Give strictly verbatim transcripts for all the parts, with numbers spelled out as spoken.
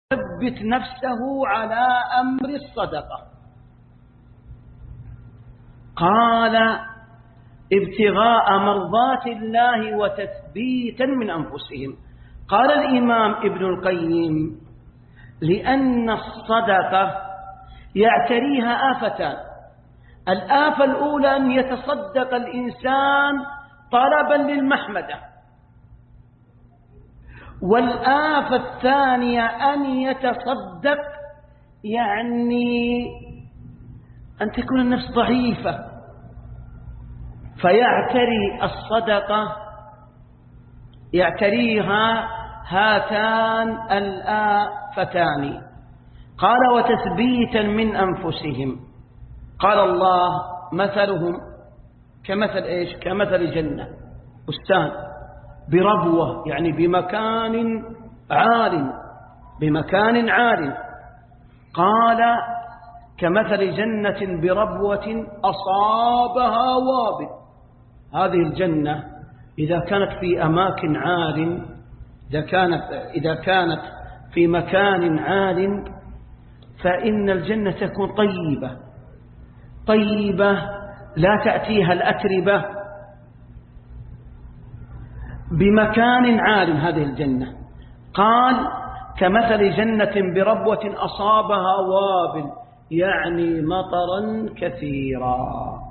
يثبت نفسه على أمر الصدقة. قال ابتغاء مرضات الله وتثبيتا من أنفسهم. قال الإمام ابن القيم لأن الصدقة يعتريها آفتان. الآفة الأولى أن يتصدق الإنسان طلبا للمحمدة، والآفة الثانية أن يتصدق يعني أن تكون النفس ضعيفة، فيعتري الصدقة يعتريها هاتان الآفتان. قال وتثبيتا من أنفسهم. قال الله مثلهم كمثل إيش؟ كمثل جنة بستان بربوة، يعني بمكان عال، بمكان عال. قال كمثل جنة بربوة أصابها وابل. هذه الجنة إذا كانت في أماكن عال، إذا كانت, إذا كانت في مكان عال فإن الجنة تكون طيبة طيبة لا تأتيها الأتربة، بمكان عال هذه الجنة. قال كمثل جنة بربوة أصابها وابل، يعني مطرا كثيرا،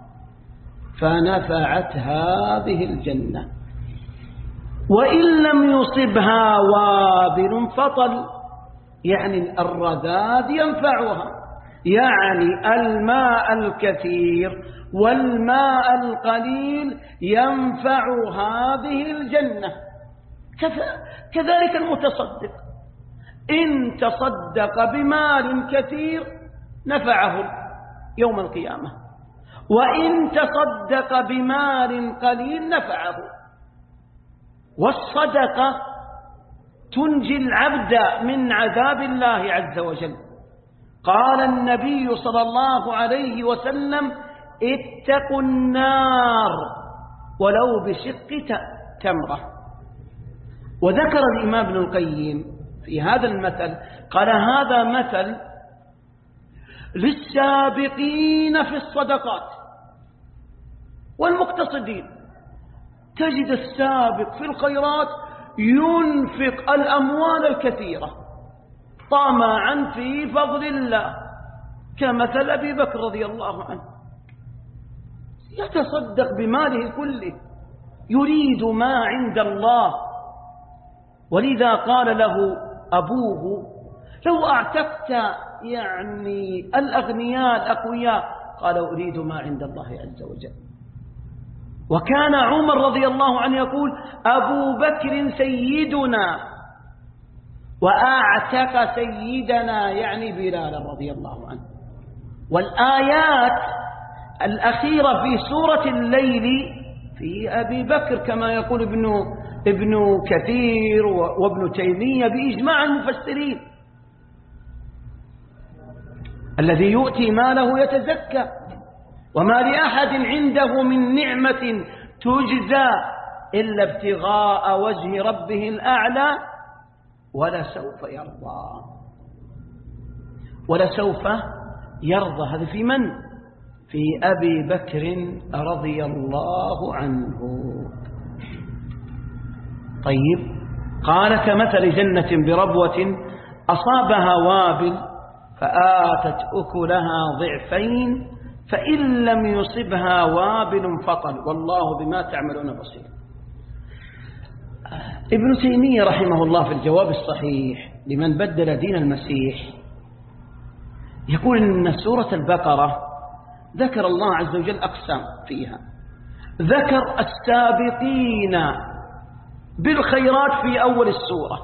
فنفعت هذه الجنة. وإن لم يصبها وابل فطل، يعني الرذاذ ينفعها، يعني الماء الكثير والماء القليل ينفع هذه الجنة. كذلك المتصدق إن تصدق بمال كثير نفعه يوم القيامة، وإن تصدق بمال قليل نفعه. والصدقة تنجي العبد من عذاب الله عز وجل. قال النبي صلى الله عليه وسلم اتقوا النار ولو بشق تمرة. وذكر الإمام ابن القيم في هذا المثل، قال هذا مثل للسابقين في الصدقات والمقتصدين. تجد السابق في الخيرات ينفق الأموال الكثيرة طمعا في فضل الله، كمثل أبي بكر رضي الله عنه، يتصدق بماله كله يريد ما عند الله. ولذا قال له أبوه لو أعتقت يعني الأغنياء الأقوياء، قال أريد ما عند الله عز وجل. وكان عمر رضي الله عنه يقول أبو بكر سيدنا وأعتق سيدنا، يعني بلال رضي الله عنه. والآيات الأخيرة في سورة الليل في أبي بكر، كما يقول ابن, ابن كثير وابن تيمية بإجماع المفسرين. الذي يؤتي ماله يتزكى، وما لأحد عنده من نعمة تجزى إلا ابتغاء وجه ربه الأعلى ولسوف يرضى. ولسوف يرضى هذا في من؟ في أبي بكر رضي الله عنه. طيب، قال كمثل جنة بربوة أصابها وابل فآتت أكلها ضعفين فإن لم يصبها وابل فطل والله بما تعملون بصير. ابن تيمية رحمه الله في الجواب الصحيح لمن بدل دين المسيح يقول إن سورة البقرة ذكر الله عز وجل أقسام فيها. ذكر السابقين بالخيرات في أول السورة،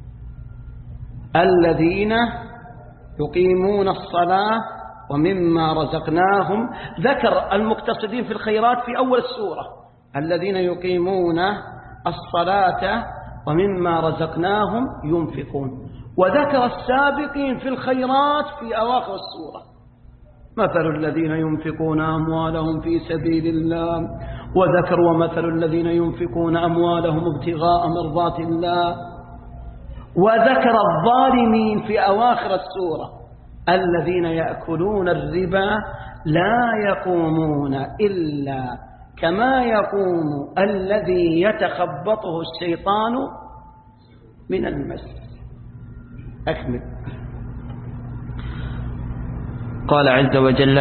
الذين يقيمون الصلاة ومما رزقناهم. ذكر المقتصدين في الخيرات في أول السورة، الذين يقيمون الصلاة ومما رزقناهم ينفقون. وذكر السابقين في الخيرات في أواخر السورة، مثل الذين ينفقون أموالهم في سبيل الله. وذكر ومثل الذين ينفقون أموالهم ابتغاء مرضات الله وذكر الظالمين في أواخر السورة: الذين يأكلون الربا لا يقومون إلا كما يقوم الذي يتخبطه الشيطان من المس. أكمل. قال عز وجل: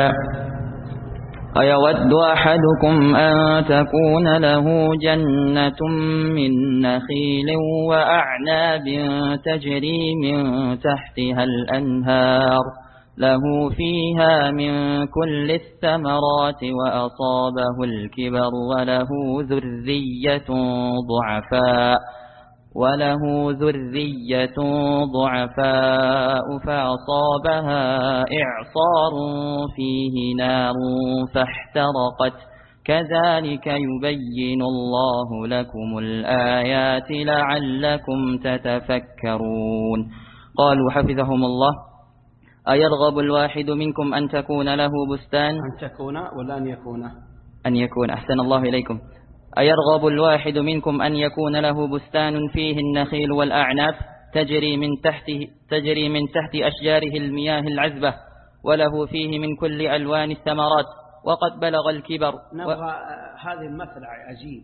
أيود أحدكم أن تكون له جنة من نخيل وأعناب تجري من تحتها الأنهار له فيها من كل الثمرات وأصابه الكبر وله ذرية ضعفاء وله ذرية ضعفاء فأصابها إعصار فيه نار فاحترقت كذلك يبين الله لكم الآيات لعلكم تتفكرون. قالوا حفظهم الله: أيرغب الواحد منكم أن تكون له بستان أن تكون ولا أن يكون أن يكون أحسن الله إليكم أيرغب الواحد منكم أن يكون له بستان فيه النخيل والأعناب تجري من تحته تجري من تحت أشجاره المياه العذبة وله فيه من كل ألوان الثمرات وقد بلغ الكبر. نبغى و... هذه المثل عجيب.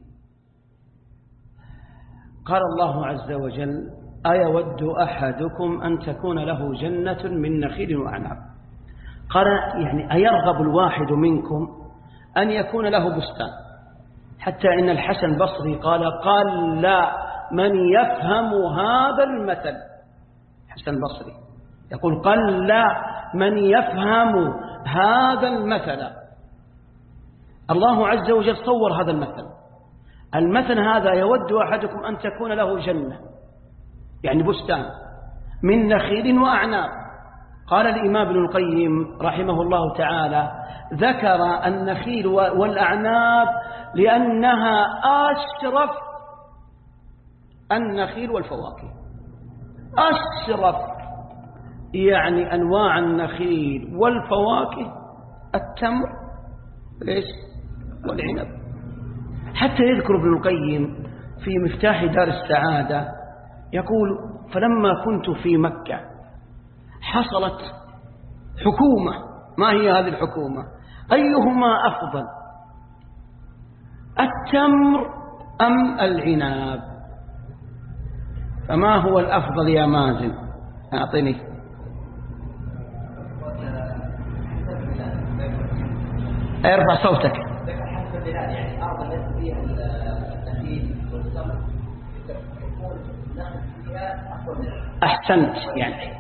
قال الله عز وجل: أيود أحدكم أن تكون له جنة من نخيل وأعناب. قال يعني أيرغب الواحد منكم أن يكون له بستان، حتى إن الحسن البصري قال: قال لا من يفهم هذا المثل. حسن البصري يقول: قال لا من يفهم هذا المثل. الله عز وجل صور هذا المثل. المثل هذا: يود أحدكم أن تكون له جنة، يعني بستان من نخيل وأعناب. قال الإمام ابن القيم رحمه الله تعالى: ذكر النخيل والأعناب لأنها أشرف النخيل والفواكه، أشرف يعني أنواع النخيل والفواكه التمر ليش والعنب. حتى يذكر ابن القيم في مفتاح دار السعادة يقول: فلما كنت في مكة حصلت حكومة. ما هي هذه الحكومة؟ أيهما أفضل، التمر أم العناب؟ فما هو الأفضل يا مازن؟ أعطني. ارفع صوتك. يعني أرض التي فيها النخيل والتمر تكون النخل فيها أفضل. أحسنت يعني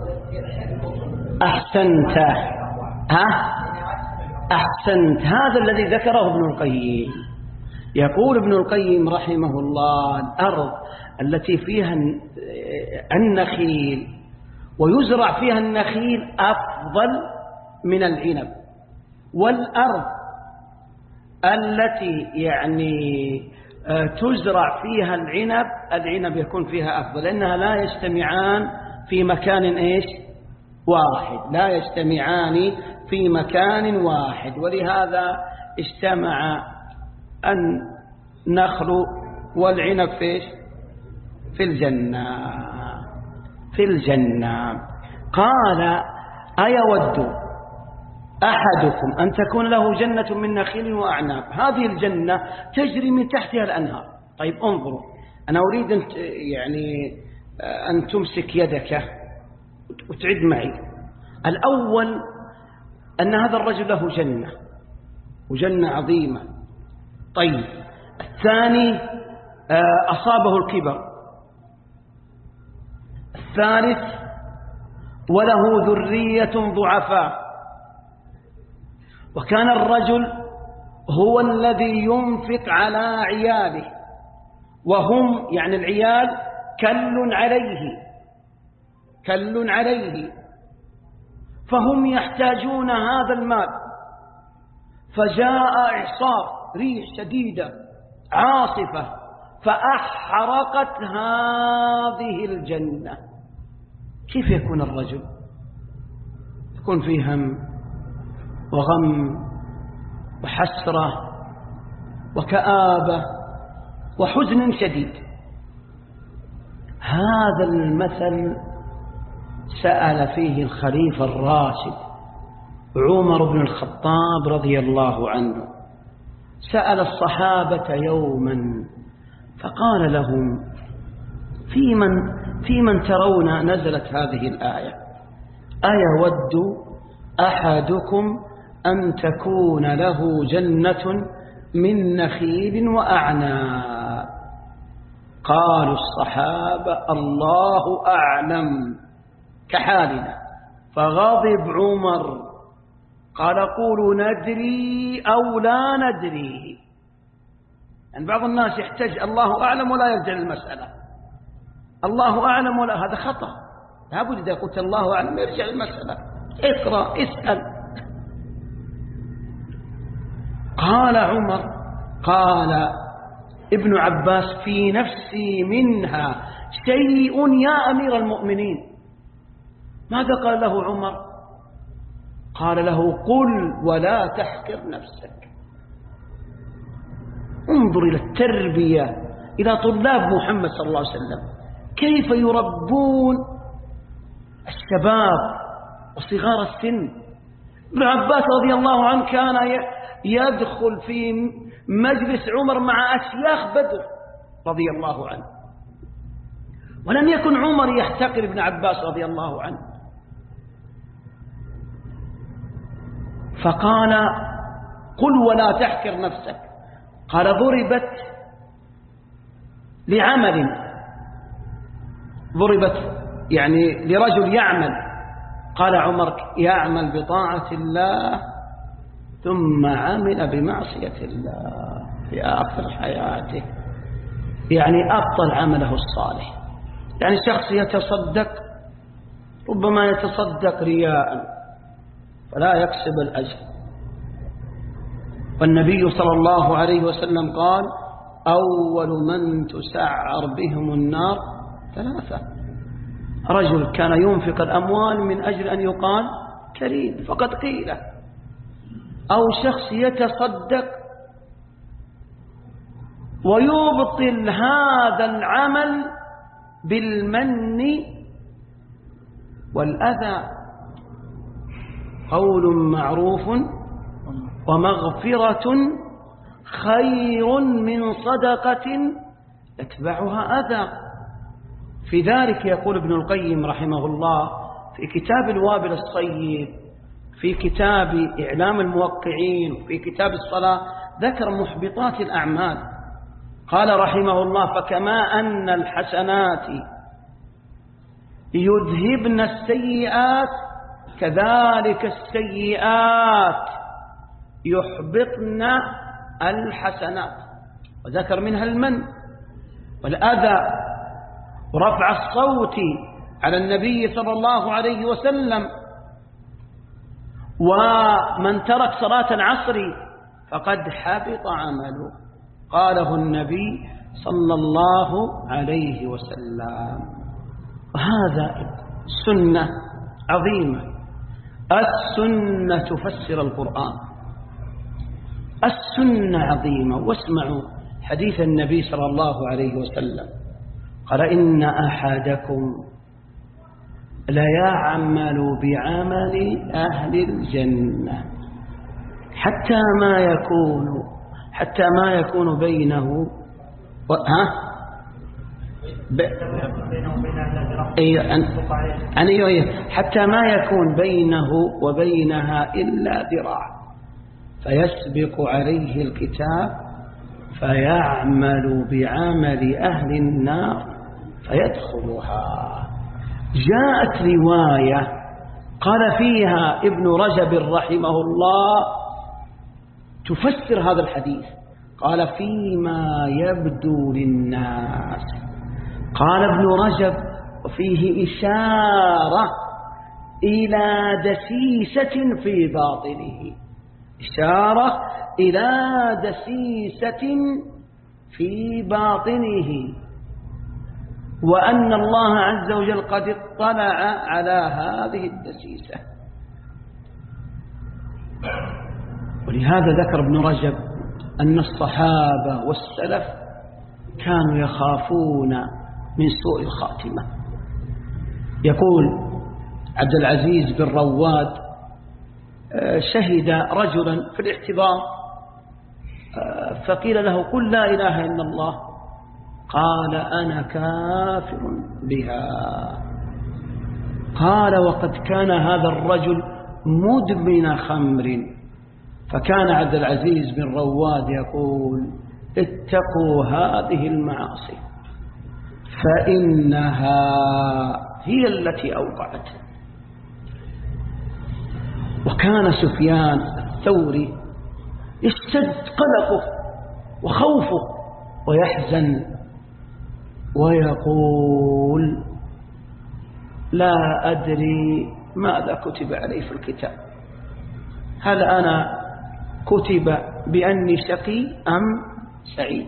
أحسنت ها أحسنت هذا الذي ذكره ابن القيم. يقول ابن القيم رحمه الله: الأرض التي فيها النخيل ويزرع فيها النخيل أفضل من العنب، والأرض التي يعني تزرع فيها العنب العنب يكون فيها أفضل، لأنها لا يجتمعان في مكان إيش واحد، لا يجتمعان في مكان واحد. ولهذا اجتمع النخل والعنب فيش في الجنة في الجنة. قال: أيود أحدكم أن تكون له جنة من نخيل وأعناب. هذه الجنة تجري من تحتها الأنهار. طيب انظروا، أنا أريد أن يعني أن تمسك يدك وتعد معي. الأول أن هذا الرجل له جنة وجنة عظيمة. طيب الثاني أصابه الكبر. الثالث وله ذرية ضعفاء. وكان الرجل هو الذي ينفق على عياله، وهم يعني العيال كل عليه كل عليه فهم يحتاجون هذا المال. فجاء إعصار، ريح شديدة عاصفة، فأحرقت هذه الجنة. كيف يكون الرجل؟ يكون فيه هم وغم وحسرة وكآبة وحزن شديد. هذا المثل سأل فيه الخليفة الراشد عمر بن الخطاب رضي الله عنه، سأل الصحابة يوما فقال لهم: في من, في من ترون نزلت هذه الآية؟ أيود أحدكم أن تكون له جنة من نخيل وأعناب؟ قالوا الصحابة: الله أعلم، كحالنا. فغضب عمر قال: قولوا ندري أو لا ندري. يعني بعض الناس يحتاج الله أعلم ولا يرجع للمسألة، الله أعلم ولا، هذا خطأ. لابد إذا قلت الله أعلم يرجع للمسألة، اقرأ اسأل. قال عمر: قال ابن عباس: في نفسي منها شيء يا أمير المؤمنين. ماذا قال له عمر؟ قال له: قل ولا تحكر نفسك. انظر إلى التربية، إلى طلاب محمد صلى الله عليه وسلم كيف يربون الشباب وصغار السن. ابن عباس رضي الله عنه كان يدخل في مجلس عمر مع أشياخ بدر رضي الله عنه، ولم يكن عمر يحتقر ابن عباس رضي الله عنه. فقال: قل ولا تحكر نفسك. قال: ضربت لعمل، ضربت يعني لرجل يعمل. قال عمر: يعمل بطاعة الله ثم عمل بمعصية الله في آخر حياته، يعني أبطل عمله الصالح. يعني شخص يتصدق ربما يتصدق رياء فلا يكسب الأجر. والنبي صلى الله عليه وسلم قال: أول من تسعر بهم النار ثلاثة: رجل كان ينفق الأموال من أجل أن يقال كريم فقد قيل، أو شخص يتصدق ويبطل هذا العمل بالمن والأذى. قول معروف ومغفرة خير من صدقة يتبعها أذى. في ذلك يقول ابن القيم رحمه الله في كتاب الوابل الصيب، في كتاب إعلام الموقعين، في كتاب الصلاة، ذكر محبطات الأعمال. قال رحمه الله: فكما أن الحسنات يذهبن السيئات كذلك السيئات يحبطن الحسنات. وذكر منها المن والأذى ورفع الصوت على النبي صلى الله عليه وسلم. ومن ترك صلاة العصر فقد حبط عمله، قاله النبي صلى الله عليه وسلم. وهذا سنة عظيمة. السنة تفسر القرآن، السنة عظيمة. واسمعوا حديث النبي صلى الله عليه وسلم قال: إن أحدكم ليعمل بعمل أهل الجنة حتى ما يكون حتى ما يكون بينه و... ها ب... أيوة أن... أن... أيوة حتى ما يكون بينه وبينها إلا ذراع، فيسبق عليه الكتاب فيعمل بعمل أهل النار فيدخلها. جاءت رواية قال فيها ابن رجب رحمه الله تفسر هذا الحديث، قال: فيما يبدو للناس. قال ابن رجب: وفيه إشارة إلى دسيسة في باطنه، إشارة إلى دسيسة في باطنه، وأن الله عز وجل قد اطلع على هذه الدسيسة. ولهذا ذكر ابن رجب أن الصحابة والسلف كانوا يخافون من سوء الخاتمة. يقول عبد العزيز بن رواد شهد رجلا في الاحتضار فقيل له قل لا إله إلا الله، قال أنا كافر بها. قال وقد كان هذا الرجل مدمن خمر، فكان عبد العزيز بن رواد يقول اتقوا هذه المعاصي فإنها هي التي أوقعت. وكان سفيان الثوري يشتد قلقه وخوفه ويحزن ويقول لا أدري ماذا كتب علي في الكتاب، هل أنا كتب بأني شقي أم سعيد؟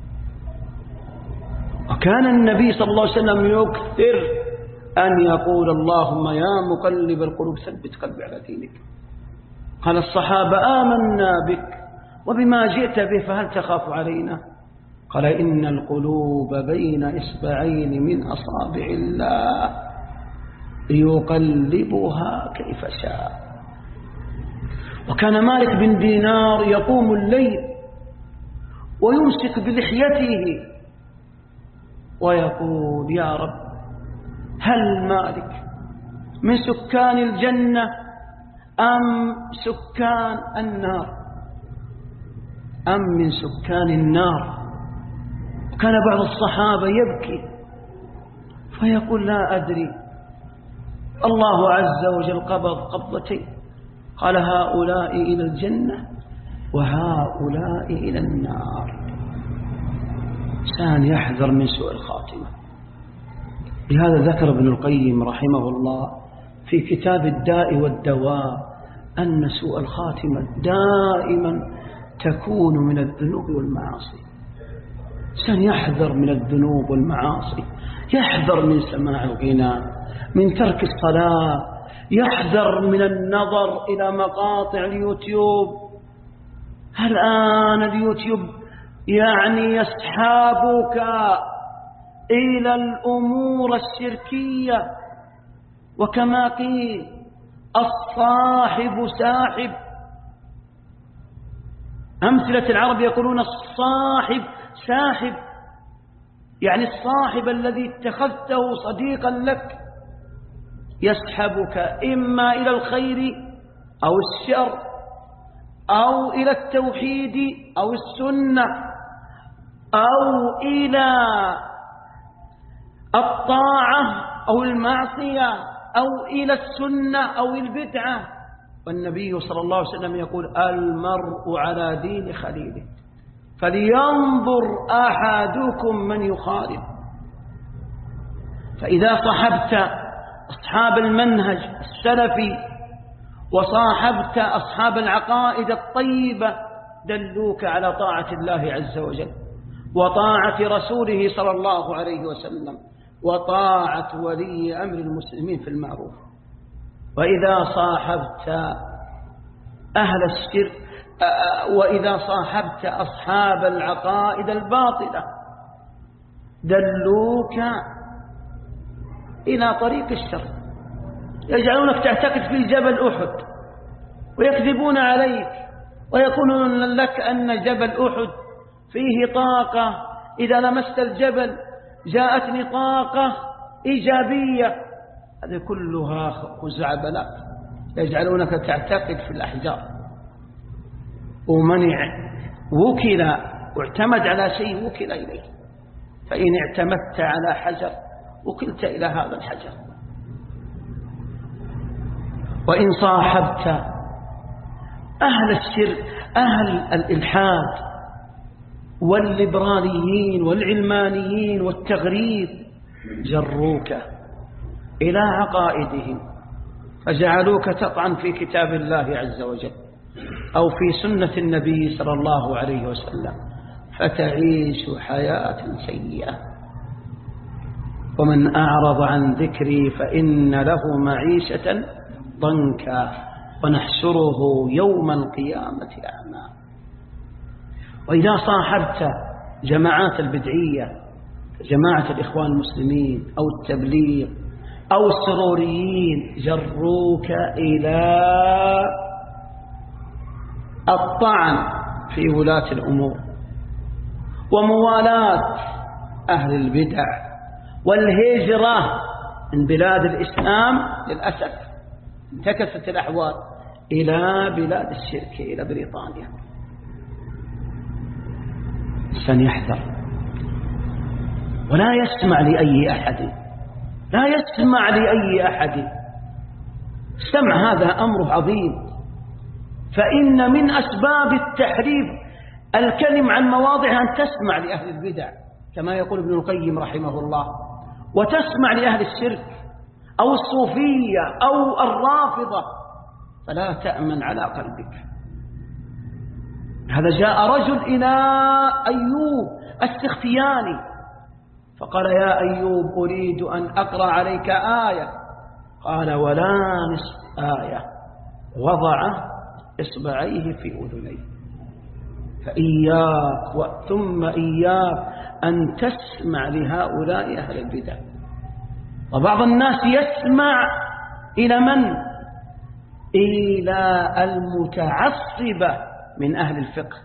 وكان النبي صلى الله عليه وسلم يكثر أن يقول اللهم يا مقلب القلوب ثبت قلبي على دينك. قال الصحابة آمنا بك وبما جئت به فهل تخاف علينا؟ قال إن القلوب بين إصبعين من أصابع الله يقلبها كيف شاء. وكان مالك بن دينار يقوم الليل ويمسك بلحيته ويقول يا رب هل مالك من سكان الجنة أم سكان النار أم من سكان النار؟ وكان بعض الصحابة يبكي فيقول لا أدري. الله عز وجل قبض قبضتين، قال هؤلاء إلى الجنة وهؤلاء إلى النار. إنسان يحذر من سوء الخاتمة. لهذا ذكر ابن القيم رحمه الله في كتاب الداء والدواء أن سوء الخاتمة دائما تكون من الذنوب والمعاصي. إنسان يحذر من الذنوب والمعاصي، يحذر من سماع الغناء، من ترك الصلاة، يحذر من النظر إلى مقاطع اليوتيوب. الآن اليوتيوب يعني يسحابك إلى الأمور الشركية، وكما قيل الصاحب ساحب. أمثلة العرب يقولون الصاحب ساحب، يعني الصاحب الذي اتخذته صديقا لك يسحبك إما إلى الخير أو الشر أو إلى التوحيد أو السنة أو إلى الطاعة أو المعصية أو إلى السنة أو البدعة. والنبي صلى الله عليه وسلم يقول المرء على دين خليله فلينظر أحدكم من يخالف. فإذا صاحبت أصحاب المنهج السلفي وصاحبت أصحاب العقائد الطيبة دلوك على طاعة الله عز وجل وطاعة رسوله صلى الله عليه وسلم وطاعة ولي أمر المسلمين في المعروف. وإذا صاحبت أهل الشرك وإذا صاحبت أصحاب العقائد الباطلة دلوك إلى طريق الشر، يجعلونك تعتقد في جبل أحد ويكذبون عليك ويقولون لك أن جبل أحد فيه طاقة، إذا لمست الجبل جاءتني طاقة إيجابية. هذه كلها خزعبلات يجعلونك تعتقد في الأحجار. ومن وكل واعتمد على شيء وكل إليه، فإن اعتمدت على حجر وكلت إلى هذا الحجر. وإن صاحبت أهل الشرك أهل الإلحاد والليبراليين والعلمانيين والتغريب جروك إلى عقائدهم فجعلوك تطعن في كتاب الله عز وجل أو في سنة النبي صلى الله عليه وسلم فتعيش حياة سيئة. ومن أعرض عن ذكري فإن له معيشة ضنكا ونحشره يوم القيامة أعمى. وإذا صاحبت جماعات البدعية جماعة الإخوان المسلمين أو التبليغ أو السروريين جروك إلى الطعن في ولاة الأمور وموالاة أهل البدع والهجرة من بلاد الإسلام. للأسف انتكست الأحوال إلى بلاد الشرك، إلى بريطانيا. سنحذر ولا يسمع لأي أحد، لا يسمع لأي أحد. السمع هذا أمر عظيم، فإن من أسباب التحريف الكلم عن مواضع أن تسمع لأهل البدع كما يقول ابن القيم رحمه الله، وتسمع لأهل الشرك أو الصوفية أو الرافضة، فلا تأمن على قلبك. هذا جاء رجل إلى أيوب السختياني فقال: يا أيوب أريد أن أقرأ عليك آية. قال: ولا نصف آية. وضع إصبعيه في أذنيه. فإياك ثم إياك أن تسمع لهؤلاء أهل البدع. وبعض الناس يسمع إلى من؟ إلى المتعصبة من أهل الفقه.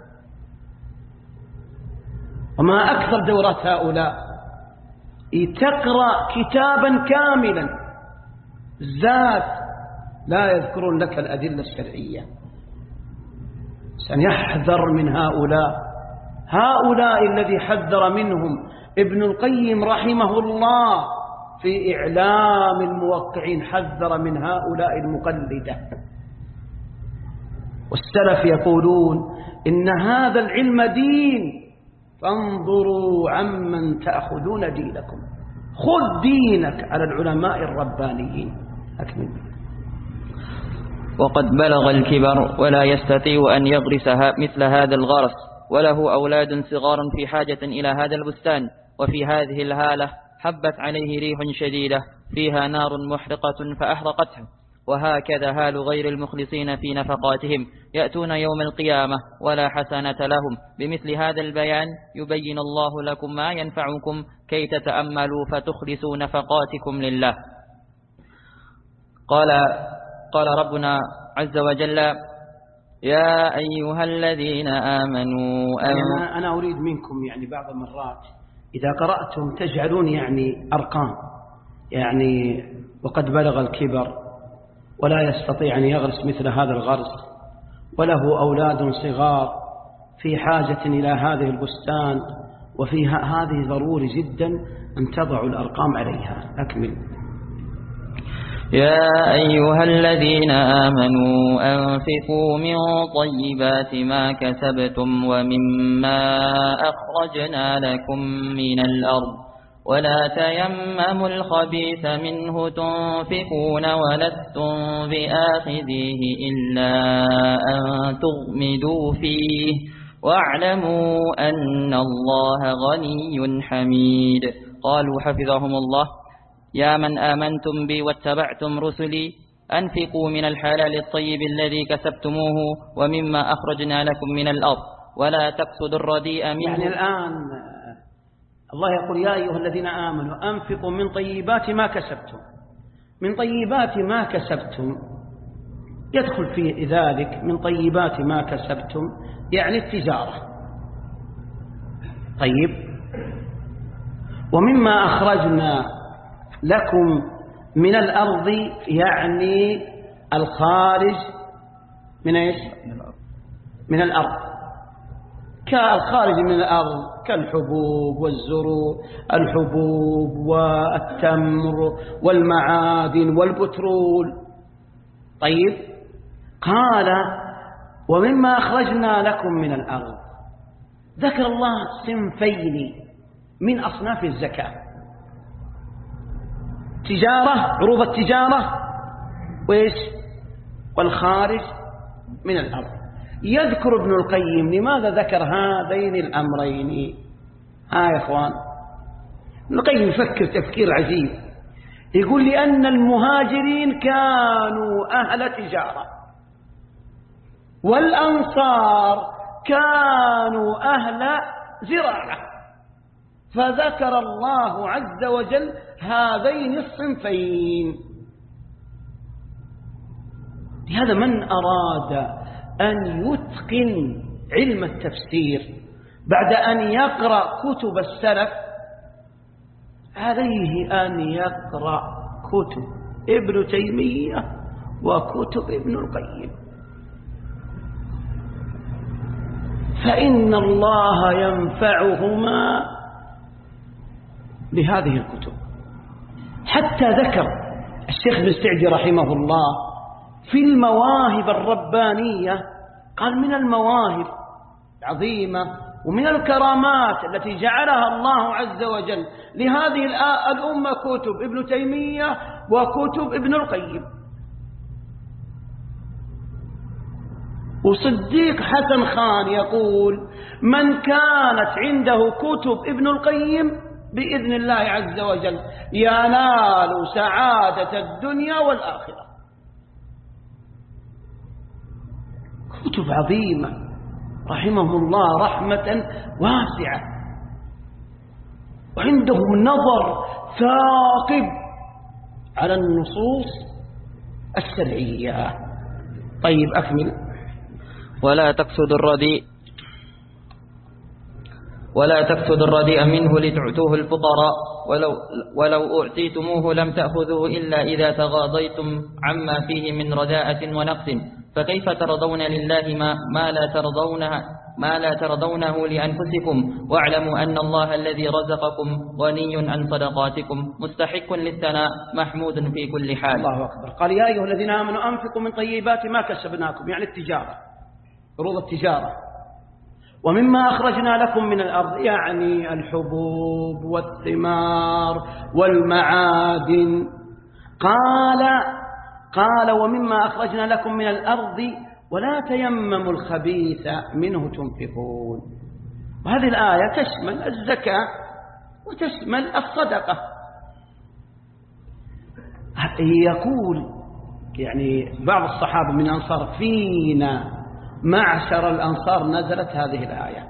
وما أكثر دورات هؤلاء، تقرأ كتابا كاملا زاد لا يذكرون لك الأدلة الشرعية. سنحذر من هؤلاء. هؤلاء الذي حذر منهم ابن القيم رحمه الله في إعلام الموقعين، حذر من هؤلاء المقلدة. والسلف يقولون إن هذا العلم دين، فانظروا عمن تأخذون دينكم. خذ دينك على العلماء الربانيين. أكمل. وقد بلغ الكبر ولا يستطيع أن يغرس مثل هذا الغرس، وله أولاد صغار في حاجة إلى هذا البستان. وفي هذه الهالة حبت عليه ريح شديدة فيها نار محرقة فأحرقته. وهكذا حال غير المخلصين في نفقاتهم، يأتون يوم القيامة ولا حسنة لهم. بمثل هذا البيان يبين الله لكم ما ينفعكم كي تتأملوا فتخلصوا نفقاتكم لله. قال قال ربنا عز وجل: يا أيها الذين آمنوا أنا, أنا أريد منكم يعني بعض المرات إذا قرأتم تجعلون يعني أرقام، يعني وقد بلغ الكبر ولا يستطيع أن يغرس مثل هذا الغرس، وله أولاد صغار في حاجة إلى هذه البستان، وفيها هذه ضروري جدا أن تضعوا الأرقام عليها. أكمل. يا أيها الذين آمنوا أنفقوا من طيبات ما كسبتم ومما أخرجنا لكم من الأرض ولا تيمموا الخبيث منه تنفقون ولستم بآخذيه إلا أن تغمدوا فيه واعلموا أن الله غني حميد. قالوا حفظهم الله: يا من آمنتم بي واتبعتم رسلي أنفقوا من الحلال الطيب الذي كسبتموه ومما أخرجنا لكم من الأرض ولا تقصدوا الرديء منه. يعني الآن الله يقول: يا أيها الذين آمنوا أنفقوا من طيبات ما كسبتم. من طيبات ما كسبتم يدخل في ذلك من طيبات ما كسبتم يعني التجارة. طيب، ومما أخرجنا لكم من الأرض يعني الخارج من إيش؟ من الأرض. كالخارج من الأرض كالحبوب والزروع، الحبوب والتمر والمعادن والبترول. طيب، قال: ومما أخرجنا لكم من الأرض. ذكر الله صنفين من أصناف الزكاة: تجارة، عروض التجارة، وإيش؟ والخارج من الأرض. يذكر ابن القيم لماذا ذكر هذين الأمرين. ها يا إخوان، ابن القيم يفكر تفكير عجيب. يقول: لأن المهاجرين كانوا أهل تجارة، والأنصار كانوا أهل زراعة. فذكر الله عز وجل هذين الصنفين. لهذا من أراد أن يتقن علم التفسير بعد أن يقرأ كتب السلف عليه أن يقرأ كتب ابن تيمية وكتب ابن القيم، فإن الله ينفعهما بهذه الكتب. حتى ذكر الشيخ ابن سعدي رحمه الله في المواهب الربانية، قال من المواهب العظيمة ومن الكرامات التي جعلها الله عز وجل لهذه الأمة كتب ابن تيمية وكتب ابن القيم. وصديق حسن خان يقول من كانت عنده كتب ابن القيم بإذن الله عز وجل ينال سعادة الدنيا والآخرة. كتب عظيمة رحمهم الله رحمة واسعة، وعندهم نظر ثاقب على النصوص الشرعية. طيب أكمل. ولا تقصد الرديء ولا تقصد الرديء منه لتعطوه الفقراء ولو, ولو أعطيتموه لم تأخذوه إلا إذا تغاضيتم عما فيه من رداءة ونقص، فكيف ترضون لله ما, ما لا ترضونه ما لا ترضونه لأنفسكم، واعلموا أن الله الذي رزقكم غني عن صدقاتكم مستحق للثناء محمود في كل حال. الله أكبر. قال يا أيها الذين آمنوا أنفقوا من طيبات ما كسبناكم، يعني التجارة، عروض التجارة، ومما أخرجنا لكم من الأرض، يعني الحبوب والثمار والمعادن. قال قال ومما أخرجنا لكم من الأرض ولا تيمموا الخبيث منه تنفقون. وهذه الآية تشمل الزكاة وتشمل الصدقة. يقول يعني بعض الصحابة من الأنصار فينا معشر الأنصار نزلت هذه الآية،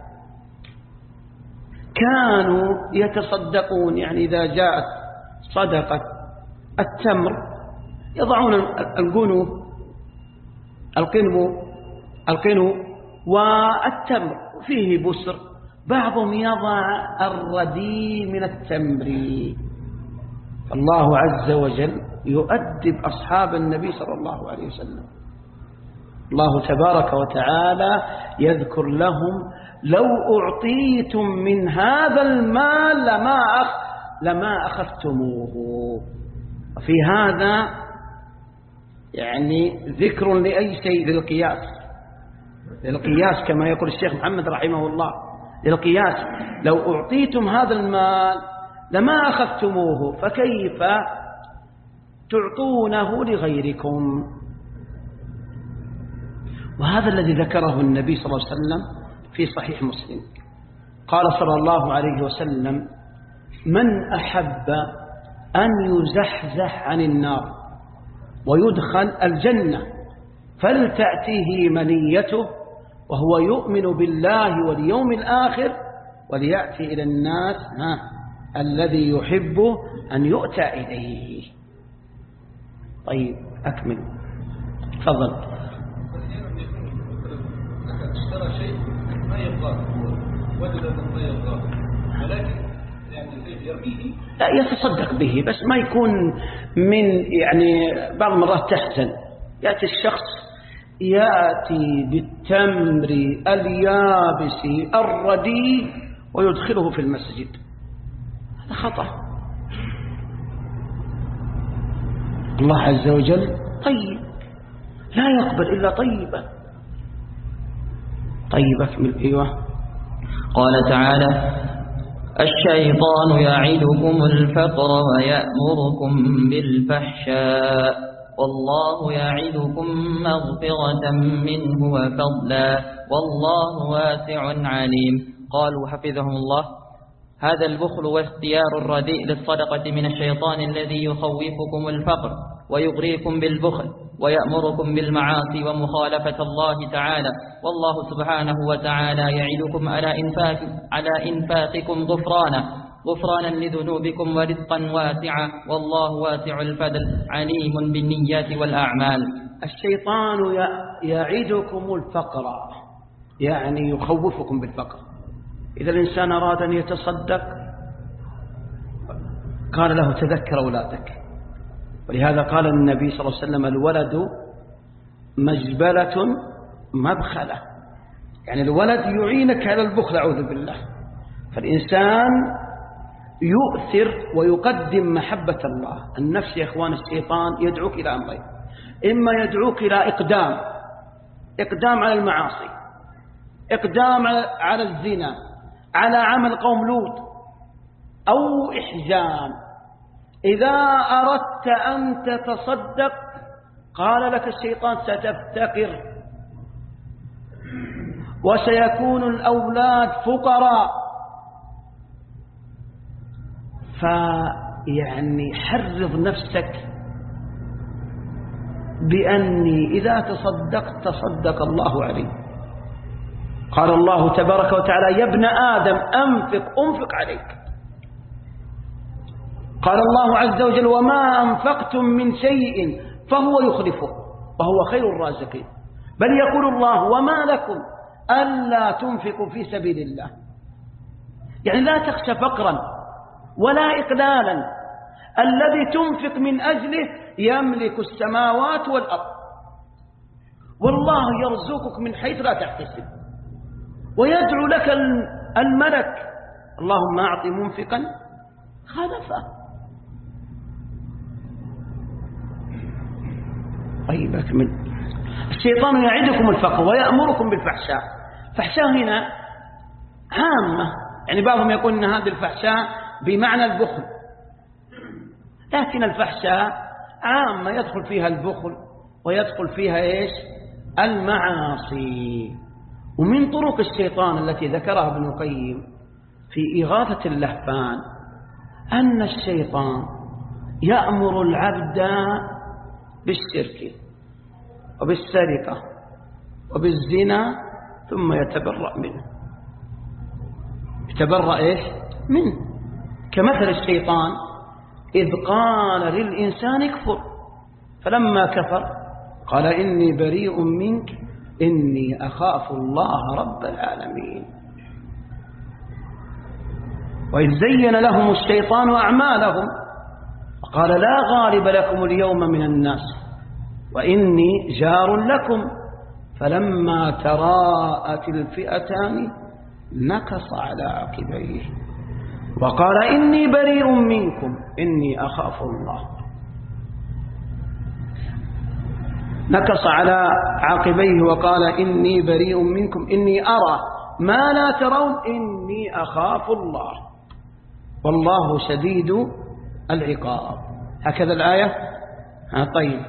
كانوا يتصدقون، يعني إذا جاءت صدقة التمر يضعون القنو القنو القنو والتمر فيه بسر، بعضهم يضع الردي من التمر. فالله عز وجل يؤدب أصحاب النبي صلى الله عليه وسلم. الله تبارك وتعالى يذكر لهم لو أعطيتم من هذا المال لما أخ لما أخذتموه. وفي هذا يعني ذكر لأي شيء، للقياس للقياس كما يقول الشيخ محمد رحمه الله، للقياس. لو أعطيتم هذا المال لما أخذتموه فكيف تعطونه لغيركم. وهذا الذي ذكره النبي صلى الله عليه وسلم في صحيح مسلم، قال صلى الله عليه وسلم من أحب أن يزحزح عن النار ويدخل الجنة فلتأتيه منيته وهو يؤمن بالله واليوم الآخر وليأتي إلى الناس ها الذي يحب أن يؤتى إليه. طيب أكمل. تفضل. اشترى شيء ما يبغاه، وجد ما يبغاه، ولكن يعني يرميه، لا يتصدق به، بس ما يكون من يعني بعض المرات تحزن، يأتي الشخص يأتي بالتمر اليابس الردي ويدخله في المسجد، هذا خطأ. الله عز وجل طيب لا يقبل إلا طيبا. طيب أكمل. أيوة. قال تعالى الشيطان يعدكم الفقر ويأمركم بالفحشاء والله يعدكم مغفرة منه وفضلا والله واسع عليم. قالوا حفظهم الله هذا البخل واختيار الرديء للصدقة من الشيطان الذي يخوفكم الفقر ويغريكم بالبخل ويأمركم بالمعاصي ومخالفة الله تعالى، والله سبحانه وتعالى يعدكم على إنفاق على إنفاقكم غفرانه غفرانا لذنوبكم ورزقا واسعا والله واسع الفضل عليم بالنيات والأعمال. الشيطان يعدكم الفقر، يعني يخوفكم بالفقر. إذا الإنسان أراد أن يتصدق قال له تذكر أولادك، ولهذا قال النبي صلى الله عليه وسلم الولد مجبلة مبخلة، يعني الولد يعينك على البخل أعوذ بالله. فالإنسان يؤثر ويقدم محبة الله. النفس يا إخوان الشيطان يدعوك إلى أمرين، إما يدعوك إلى إقدام إقدام على المعاصي، إقدام على الزنا، على عمل قوم لوط، أو إحزان. إذا أردت أن تتصدق قال لك الشيطان ستفتقر وسيكون الأولاد فقراء. فيعني حرض نفسك بأني إذا تصدقت تصدق الله عليه. قال الله تبارك وتعالى يا ابن آدم أنفق أنفق عليك. قال الله عز وجل وما أنفقتم من شيء فهو يخلفه وهو خير الرازقين. بل يقول الله وما لكم ألا تنفقوا في سبيل الله، يعني لا تخشى فقرا ولا إقلالا. الذي تنفق من أجله يملك السماوات والأرض، والله يرزقك من حيث لا تحتسب، ويدعو لك الملك اللهم أعط منفقا خلفا. طيب أكمل. الشيطان يعدكم الفقر ويأمركم بالفحشاء. فحشاء هنا عامة، يعني بعضهم يقول أن هذه الفحشاء بمعنى البخل، لكن الفحشاء عامة يدخل فيها البخل ويدخل فيها إيش؟ المعاصي. ومن طرق الشيطان التي ذكرها ابن القيم في إغاثة اللهفان أن الشيطان يأمر العبد بالشرك وبالسرقة وبالزنا ثم يتبرأ منه. يتبرأ إيش؟ منه. كمثل الشيطان إذ قال للإنسان اكفر فلما كفر قال إني بريء منك إني أخاف الله رب العالمين. وإذ زين لهم الشيطان أعمالهم وقال لا غالب لكم اليوم من الناس وإني جار لكم فلما تراءت الفئتان نكص على عقبيه وقال إني بريء منكم إني أخاف الله. نكص على عقبيه وقال إني بريء منكم إني أرى ما لا ترون إني أخاف الله والله شديد العقاب. هكذا الآية. طيب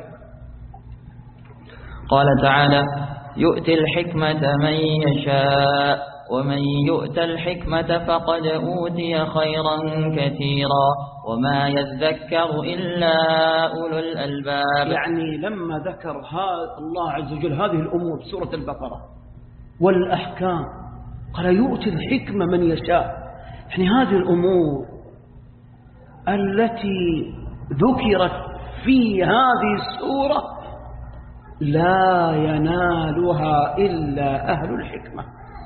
قال تعالى يؤتي الحكمة من يشاء ومن يؤت الحكمة فقد أوتي خيرا كثيرا وما يذكر إلا أولو الألباب. يعني لما ذكر هذا الله عز وجل هذه الأمور سورة البقرة والأحكام قال يؤتي الحكمة من يشاء، يعني هذه الأمور التي ذكرت في هذه السورة لا ينالها إلا أهل الحكمة.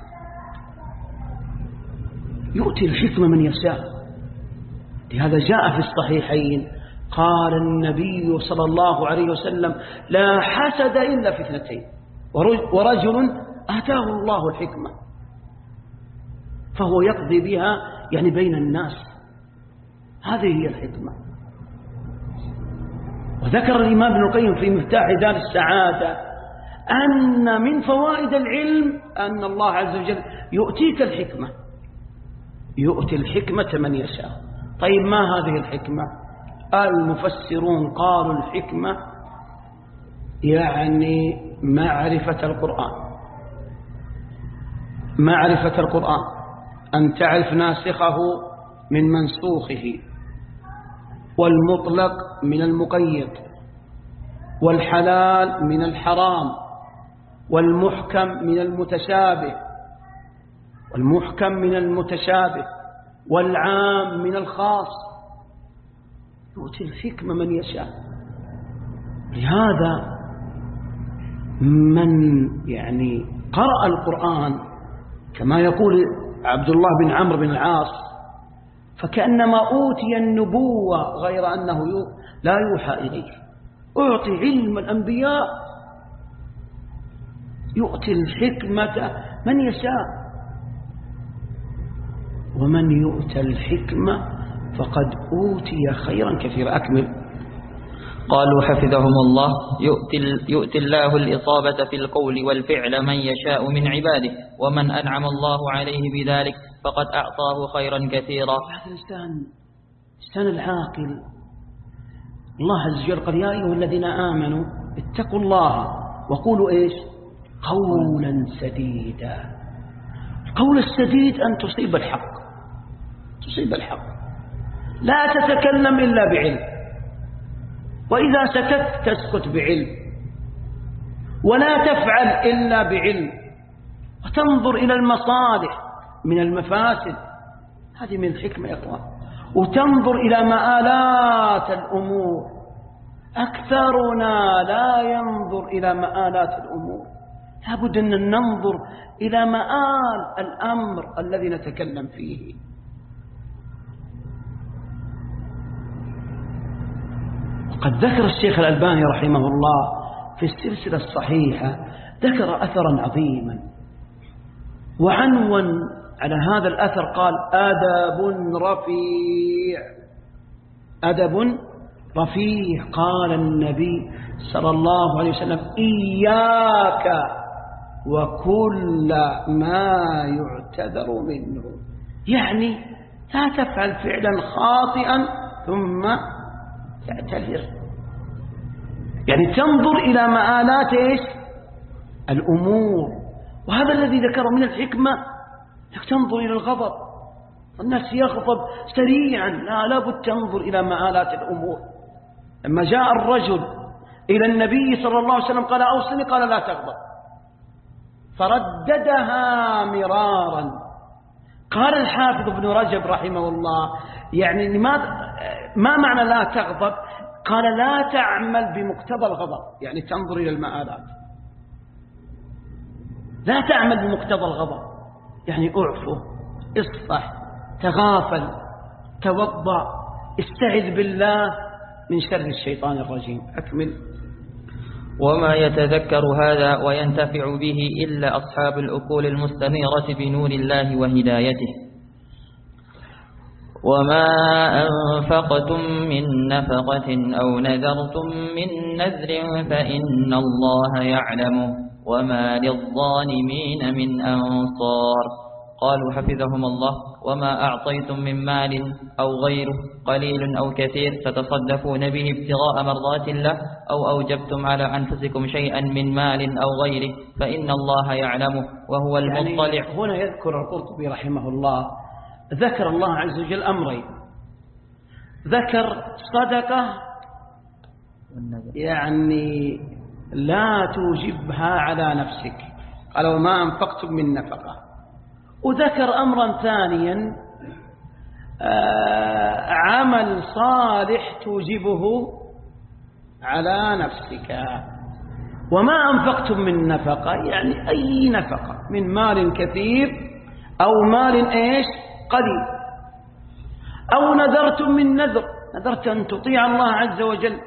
يؤتي الحكمة من يشاء، لهذا جاء في الصحيحين قال النبي صلى الله عليه وسلم لا حسد إلا في اثنتين ورجل آتاه الله الحكمة فهو يقضي بها يعني بين الناس، هذه هي الحكمة. وذكر الإمام ابن القيم في مفتاح دار السعادة أن من فوائد العلم أن الله عز وجل يؤتيك الحكمة، يؤتي الحكمة من يشاء. طيب ما هذه الحكمة؟ المفسرون قالوا الحكمة يعني معرفة القرآن، معرفة القرآن أن تعرف ناسخه من منسوخه والمطلق من المقيد والحلال من الحرام والمحكم من المتشابه والمحكم من المتشابه والعام من الخاص، يؤتي الحكمة من يشاء. لهذا من يعني قرأ القرآن كما يقول عبد الله بن عمرو بن العاص فكأنما أوتي النبوة غير أنه لا يوحى إليه. أعطي علم الأنبياء، يؤتي الحكمة من يشاء، ومن يؤتى الحكمة فقد أوتي خيرا كثيرا. أكمل. قالوا حفظهم الله: يؤتي, يؤتي الله الإصابة في القول والفعل من يشاء من عباده، ومن أنعم الله عليه بذلك فقد أعطاه خيرا كثيرا. هذا الإنسان الإنسان العاقل، الله عز وجل قال: يا أيها الذين آمنوا اتقوا الله وقولوا إيش؟ قولا سديدا. القول السديد أن تصيب الحق، تصيب الحق، لا تتكلم إلا بعلم، وإذا سكت تسكت بعلم، ولا تفعل إلا بعلم، وتنظر إلى المصالح من المفاسد، هذه من الحكمة يا إخوان، وتنظر إلى مآلات الأمور. أكثرنا لا ينظر إلى مآلات الأمور، لابد أن ننظر إلى مآل الأمر الذي نتكلم فيه. وقد ذكر الشيخ الألباني رحمه الله في السلسلة الصحيحة، ذكر أثرا عظيما وعنون على هذا الأثر، قال: أدب رفيع، أدب رفيع. قال النبي صلى الله عليه وسلم: إياك وكل ما يعتذر منه، يعني لا تفعل فعلا خاطئا ثم تعتذر، يعني تنظر إلى مآلات إيش؟ الأمور. وهذا الذي ذكره من الحكمة، أنك تنظر إلى الغضب. الناس يغضب سريعا، لا لابد تنظر إلى مآلات الأمور. لما جاء الرجل إلى النبي صلى الله عليه وسلم قال: أوصني، قال: لا تغضب، فرددها مرارا. قال الحافظ ابن رجب رحمه الله: يعني لماذا ما معنى لا تغضب؟ قال: لا تعمل بمقتضى الغضب، يعني تنظر إلى المآلات، لا تعمل بمقتضى الغضب، يعني اعفو، اصفح، تغافل، توضأ، استعذ بالله من شر الشيطان الرجيم. أكمل. وما يتذكر هذا وينتفع به إلا أصحاب العقول المستنيرة بنور الله وهدايته. وما أنفقتم من نفقة أو نذرتم من نذر فإن الله يعلمه وما للظالمين من أنصار. قالوا حفظهم الله: وما أعطيتم من مال أو غيره قليل أو كثير تتصدقون به ابتغاء مرضات الله أو أوجبتم على أنفسكم شيئا من مال أو غيره فإن الله يعلمه وهو المطلع. يعني هنا يذكر القرطبي رحمه الله، ذكر الله عز وجل أمرين، ذكر صدقة يعني لا توجبها على نفسك، قال: وما أنفقتم من نفقة، وذكر أمرا ثانيا آه عمل صالح توجبه على نفسك. وما أنفقتم من نفقة يعني أي نفقة، من مال كثير أو مال إيش قليل، أو نذرتم من نذر، نذرت أن تطيع الله عز وجل.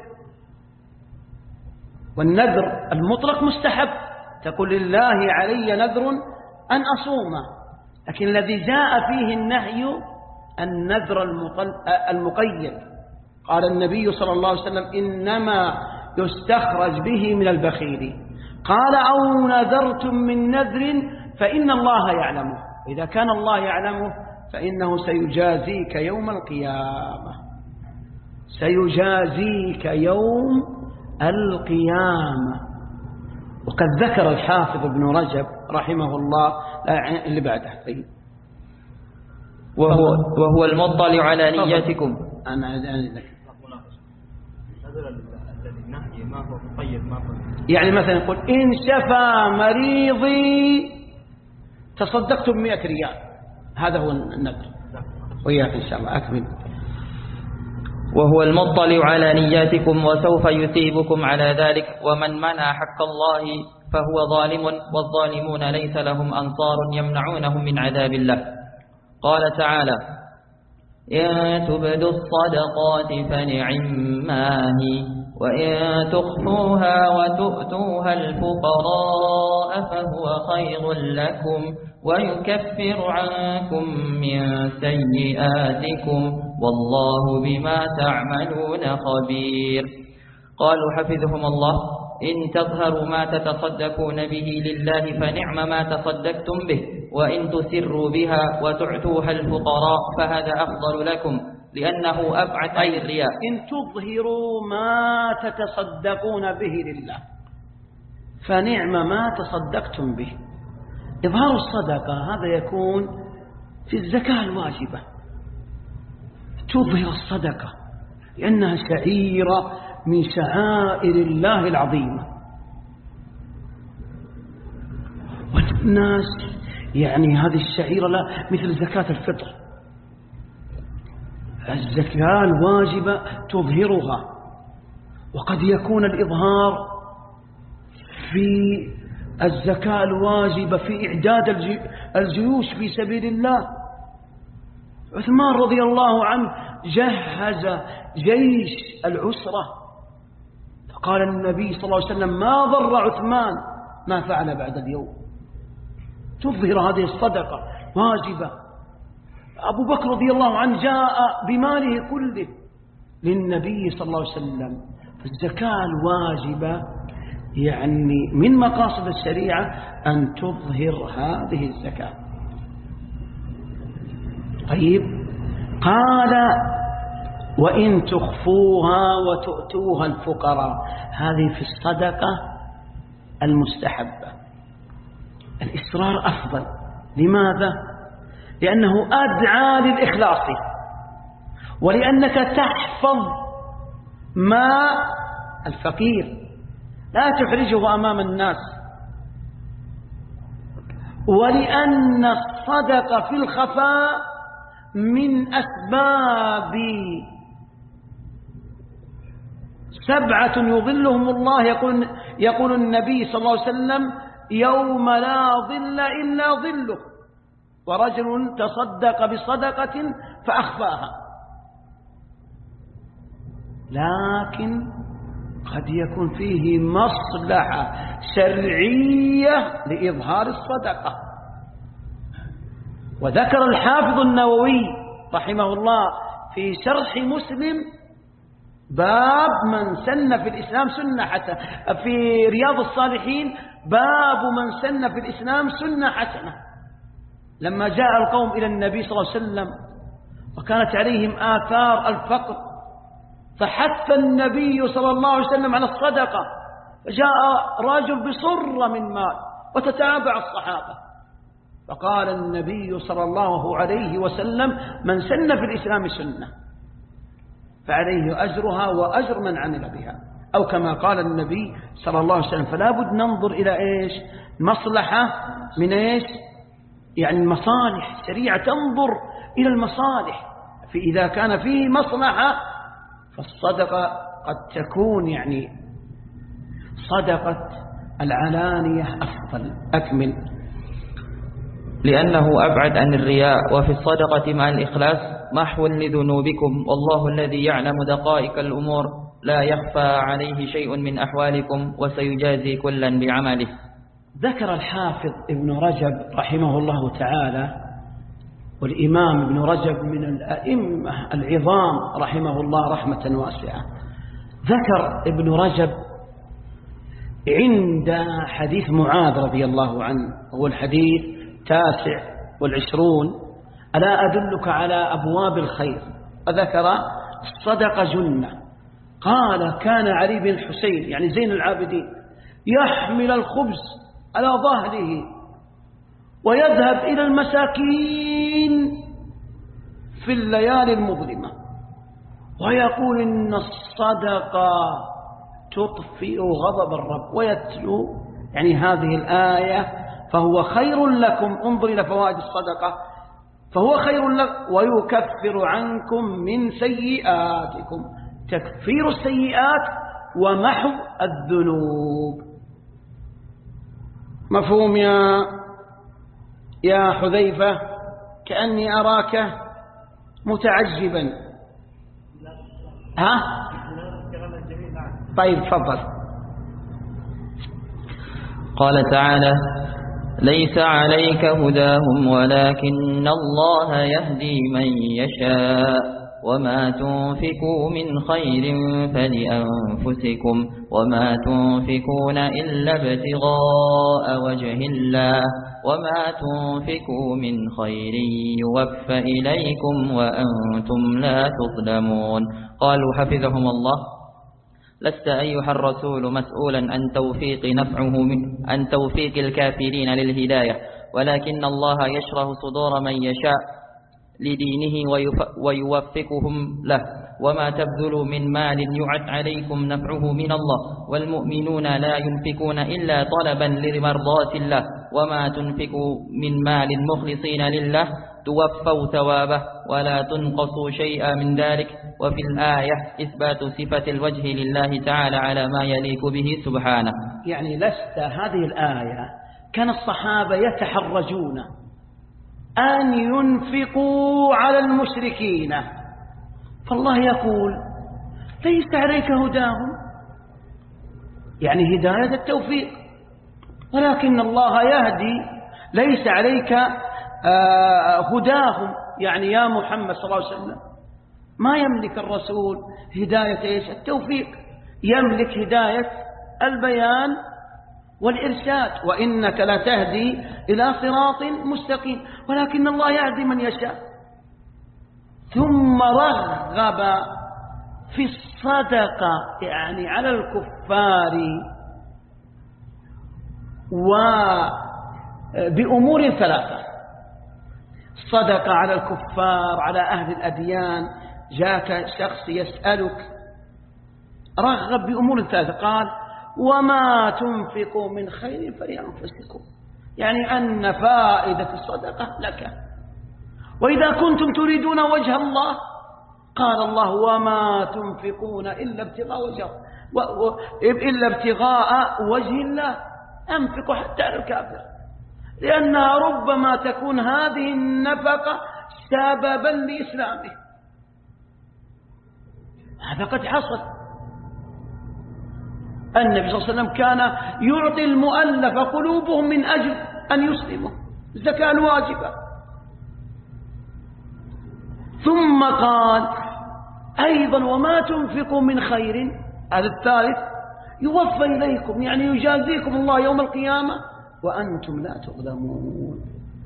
والنذر المطلق مستحب، تقول: لله علي نذر أن أصومه، لكن الذي جاء فيه النهي النذر المقيد. قال النبي صلى الله عليه وسلم: إنما يستخرج به من البخيل. قال: أو نذرتم من نذر فإن الله يعلمه، إذا كان الله يعلمه فإنه سيجازيك يوم القيامة، سيجازيك يوم القيامة. وقد ذكر الحافظ ابن رجب رحمه الله اللي بعده. طيب. وهو, وهو المطلع على نياتكم. أنا أنا ذكر. يعني مثلا يقول: إن شفى مريضي تصدقت بمئة ريال، هذا هو النذر. وإياك إن شاء الله. أكمل. وهو المطلع على نياتكم وسوف يثيبكم على ذلك. ومن منع حق الله فهو ظالم، والظالمون ليس لهم أنصار يمنعونهم من عذاب الله. قال تعالى: إن تبدوا الصدقات فنعما هي، وإن تخفوها وتؤتوها الفقراء فهو خير لكم ويكفر عنكم من سيئاتكم والله بما تعملون خبير. قالوا حفظهم الله: إن تظهروا ما تتصدقون به لله فنعم ما تصدقتم به، وإن تسروا بها وتعتوها الفقراء فهذا أفضل لكم لأنه أبعد عن الرياء. إن تظهروا ما تتصدقون به لله فنعم ما تصدقتم به. إظهار الصدقة هذا يكون في الزكاة الواجبة، تظهر الصدقة لأنها شعيرة من شعائر الله العظيمة، والناس يعني هذه الشعيرة لا مثل زكاة الفطر، الزكاة الواجبة تظهرها. وقد يكون الإظهار في الزكاة الواجبة في إعداد الجيوش في سبيل الله. عثمان رضي الله عنه جهز جيش العسرة، فقال النبي صلى الله عليه وسلم: ما ضر عثمان ما فعل بعد اليوم. تظهر هذه الصدقة واجبة. أبو بكر رضي الله عنه جاء بماله كله للنبي صلى الله عليه وسلم. فالزكاة الواجبة يعني من مقاصد الشريعة أن تظهر هذه الزكاة. طيب، قال: وإن تخفوها وتؤتوها الفقراء، هذه في الصدقة المستحبة. الإسرار أفضل. لماذا؟ لأنه أدعى للإخلاص، ولأنك تحفظ ما الفقير لا تحرجه أمام الناس، ولأن الصدقة في الخفاء من أسباب سبعة يظلهم الله. يقول, يقول النبي صلى الله عليه وسلم: يوم لا ظل إلا ظله، ورجل تصدق بصدقة فأخفاها. لكن قد يكون فيه مصلحة شرعية لإظهار الصدقة. وذكر الحافظ النووي رحمه الله في شرح مسلم باب من سن في الإسلام سنة حسنة، في رياض الصالحين باب من سن في الإسلام سنة حسنة، لما جاء القوم إلى النبي صلى الله عليه وسلم وكانت عليهم آثار الفقر، فحث النبي صلى الله عليه وسلم على الصدقة، فجاء رجل بصرة من مال وتتابع الصحابة، فقال النبي صلى الله عليه وسلم: من سن في الإسلام سنة فعليه أجرها وأجر من عمل بها، أو كما قال النبي صلى الله عليه وسلم. فلا بد ننظر إلى إيش؟ مصلحة من إيش؟ يعني المصالح. الشريعة تنظر إلى المصالح، فإذا كان فيه مصلحة فالصدقة قد تكون يعني صدقة العلانية أفضل. أكمل. لأنه أبعد عن الرياء، وفي الصدقة مع الإخلاص محو لذنوبكم، والله الذي يعلم دقائق الأمور لا يخفى عليه شيء من أحوالكم وسيجازي كلا بعمله. ذكر الحافظ ابن رجب رحمه الله تعالى، والإمام ابن رجب من الأئمة العظام رحمه الله رحمة واسعة، ذكر ابن رجب عند حديث معاذ رضي الله عنه، هو الحديث تاسع والعشرون: ألا أدلك على أبواب الخير؟ فذكر الصدقة جنة. قال: كان علي بن الحسين يعني زين العابدين يحمل الخبز على ظهره ويذهب إلى المساكين في الليالي المظلمة ويقول: إن الصدقة تطفئ غضب الرب، ويتلو يعني هذه الآية: فهو خير لكم. انظر إلى فوائد الصدقة: فهو خير لك ويكفر عنكم من سيئاتكم، تكفير السيئات ومحو الذنوب. مفهوم يا يا حذيفة؟ كأني أراك متعجبا. ها؟ طيب تفضل. قال تعالى: ليس عليك هداهم ولكن الله يهدي من يشاء وما تنفقوا من خير فلأنفسكم وما تنفقون إلا ابتغاء وجه الله وما تنفقوا من خير يوفى إليكم وأنتم لا تظلمون. قالوا حفظهم الله: لست أيها الرسول مسؤولا عن توفيق نفعه من عن توفيق الكافرين للهداية، ولكن الله يشرح صدور من يشاء لدينه ويوفقهم له، وما تبذلوا من مال يعد عليكم نفعه من الله، والمؤمنون لا ينفقون إلا طلبا لمرضات الله، وما تنفقوا من مال مخلصين لله توفوا ثوابه ولا تنقصوا شيئا من ذلك. وفي الآية إثبات صفة الوجه لله تعالى على ما يليق به سبحانه. يعني لست هذه الآية كان الصحابة يتحرجون أن ينفقوا على المشركين، فالله يقول: ليس عليك هداهم، يعني هداية التوفيق، ولكن الله يهدي. ليس عليك آه هداهم، يعني يا محمد صلى الله عليه وسلم ما يملك الرسول هداية إيش؟ التوفيق، يملك هداية البيان والإرشاد، وإنك لا تهدي إلى صراط مستقيم، ولكن الله يهدي من يشاء. ثم رغب في الصدقة يعني على الكفار وبأمور ثلاثة: صدقة على الكفار على أهل الأديان، جاءك شخص يسألك، رغب بأمور ثلاثة، قال: وما تنفقوا من خير فلأنفسكم، يعني أن فائدة الصدقة لك. وإذا كنتم تريدون وجه الله قال الله: وما تنفقون إلا ابتغاء وجه إلا ابتغاء وجه الله، أنفقوا حتى على الكافر، لأنها ربما تكون هذه النفقة سببا لإسلامه. هذا قد حصل. النبي صلى الله عليه وسلم كان يعطي المؤلف قلوبهم من أجل أن يسلموا، الزكاة الواجبة. ثم قال أيضا: وما تنفقوا من خير، هذا الثالث، يوفى إليكم، يعني يجازيكم الله يوم القيامة وأنتم لا تظلمون.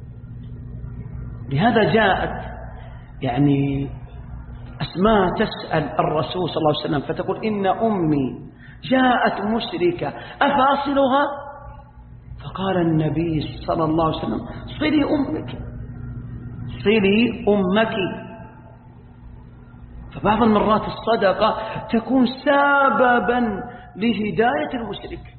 لهذا جاءت يعني أسماء تسأل الرسول صلى الله عليه وسلم فتقول: إن أمي جاءت مشركة أفاصلها؟ فقال النبي صلى الله عليه وسلم: صلي أمك، صلي أمك. فبعض المرات الصدقة تكون سببا لهداية المشرك،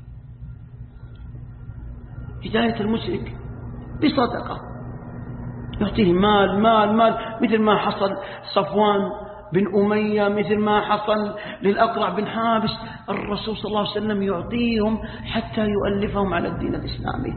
هداية المشرك بصدقة، يعطيه مال مال مال، مثل ما حصل صفوان بن أمية، مثل ما حصل للأقرع بن حابس. الرسول صلى الله عليه وسلم يعطيهم حتى يؤلفهم على الدين الإسلامي.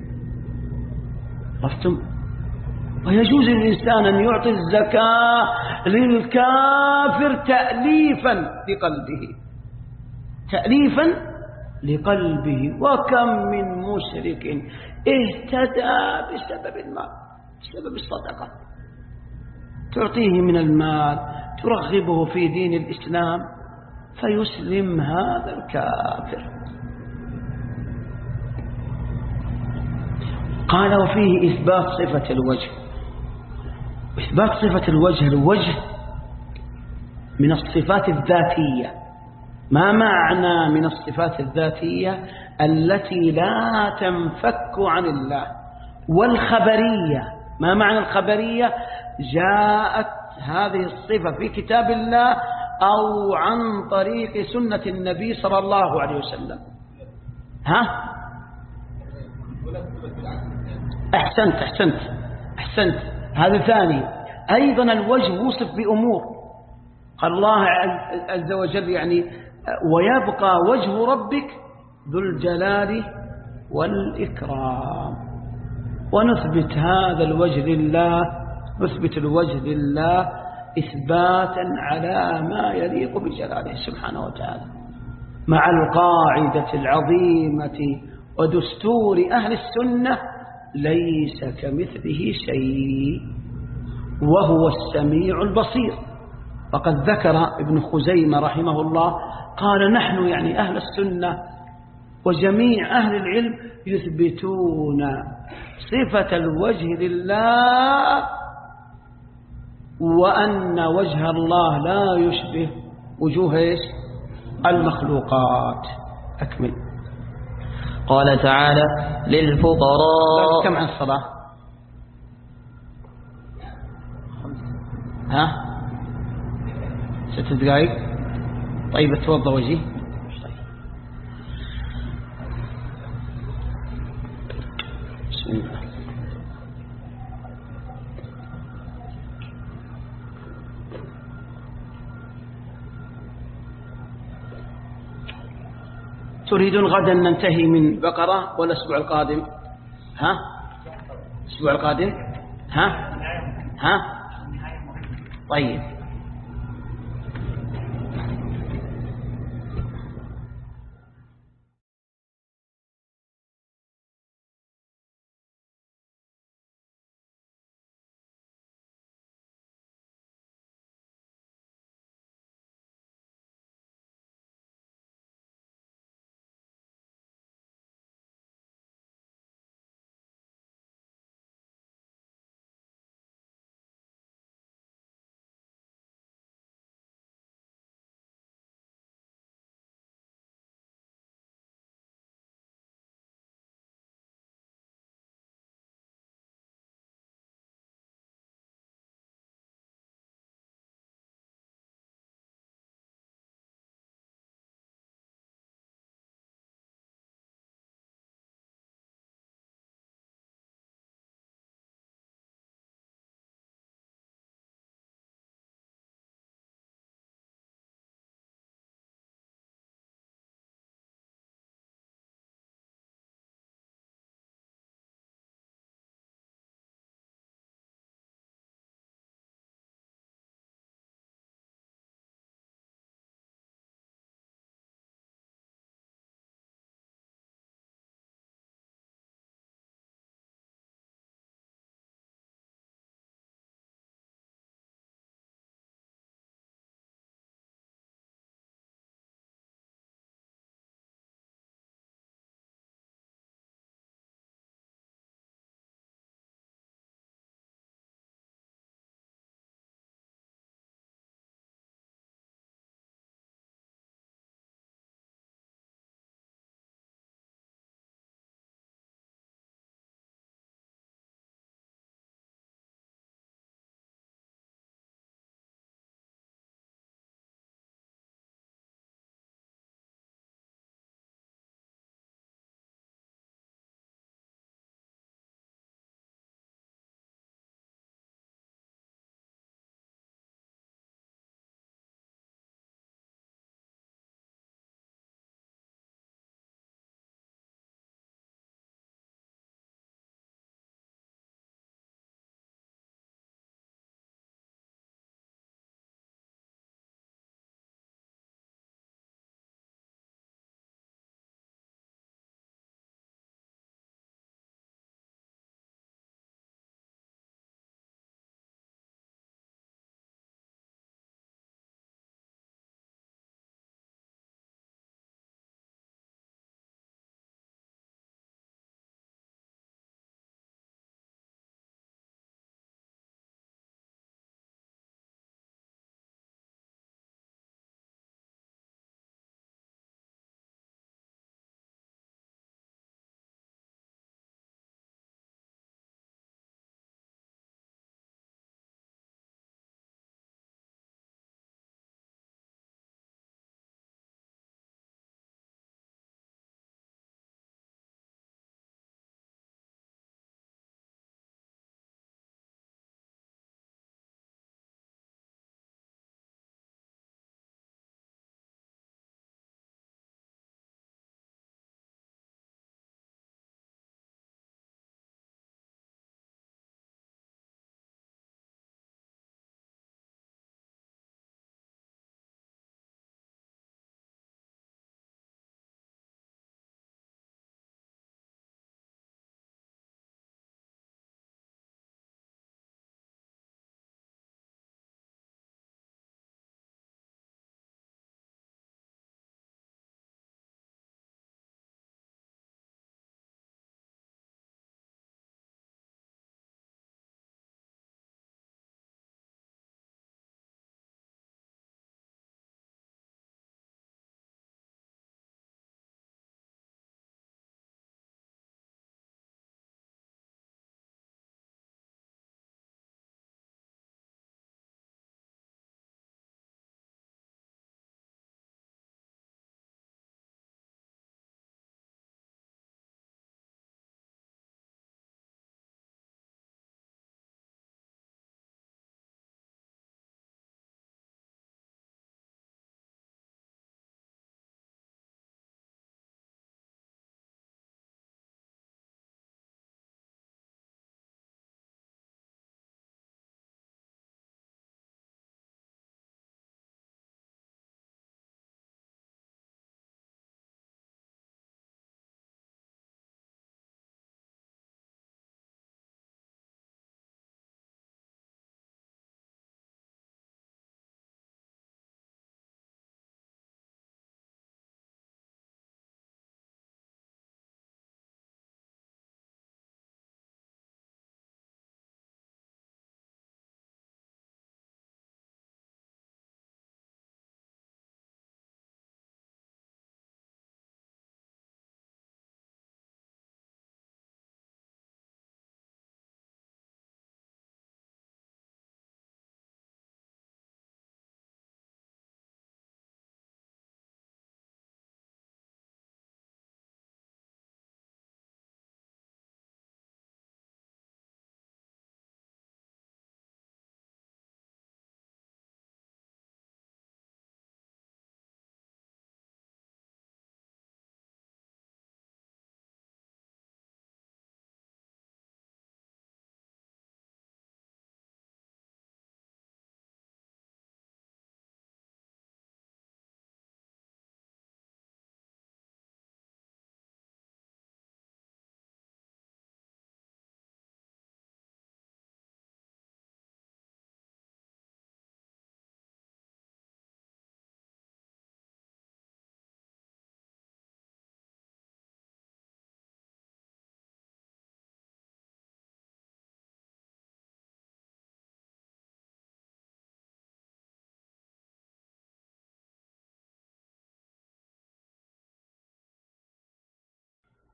عرفتم؟ ويجوز للإنسان أن يعطي الزكاة للكافر تأليفا لقلبه، تأليفا لقلبه. وكم من مشرك اهتدى بسبب المال، بسبب الصدقة، تعطيه من المال ترغبه في دين الإسلام فيسلم هذا الكافر. قال: وفيه إثبات صفة الوجه. إثبات صفة الوجه، الوجه من الصفات الذاتية. ما معنى من الصفات الذاتية؟ التي لا تنفك عن الله. والخبرية، ما معنى الخبرية؟ جاءت هذه الصفة في كتاب الله أو عن طريق سنة النبي صلى الله عليه وسلم. ها؟ أحسنت أحسنت أحسنت هذا ثاني. أيضا الوجه وصف بأمور، قال الله عز وجل يعني ويبقى وجه ربك ذو الجلال والإكرام، ونثبت هذا الوجه لله، نثبت الوجه لله إثباتا على ما يليق بجلاله سبحانه وتعالى، مع القاعدة العظيمة ودستور أهل السنة ليس كمثله شيء وهو السميع البصير. وقد ذكر ابن خزيمة رحمه الله قال نحن يعني أهل السنة وجميع أهل العلم يثبتون صفة الوجه لله، وأن وجه الله لا يشبه وجوه المخلوقات. أكمل. قال تعالى للفقراء. كم عن الصلاة؟ ها ست دقائق. طيب اتوضى وجهي. بسم الله. تريدون غدا ننتهي من بقرة ولا الأسبوع القادم؟ ها الأسبوع القادم؟ ها ها طيب.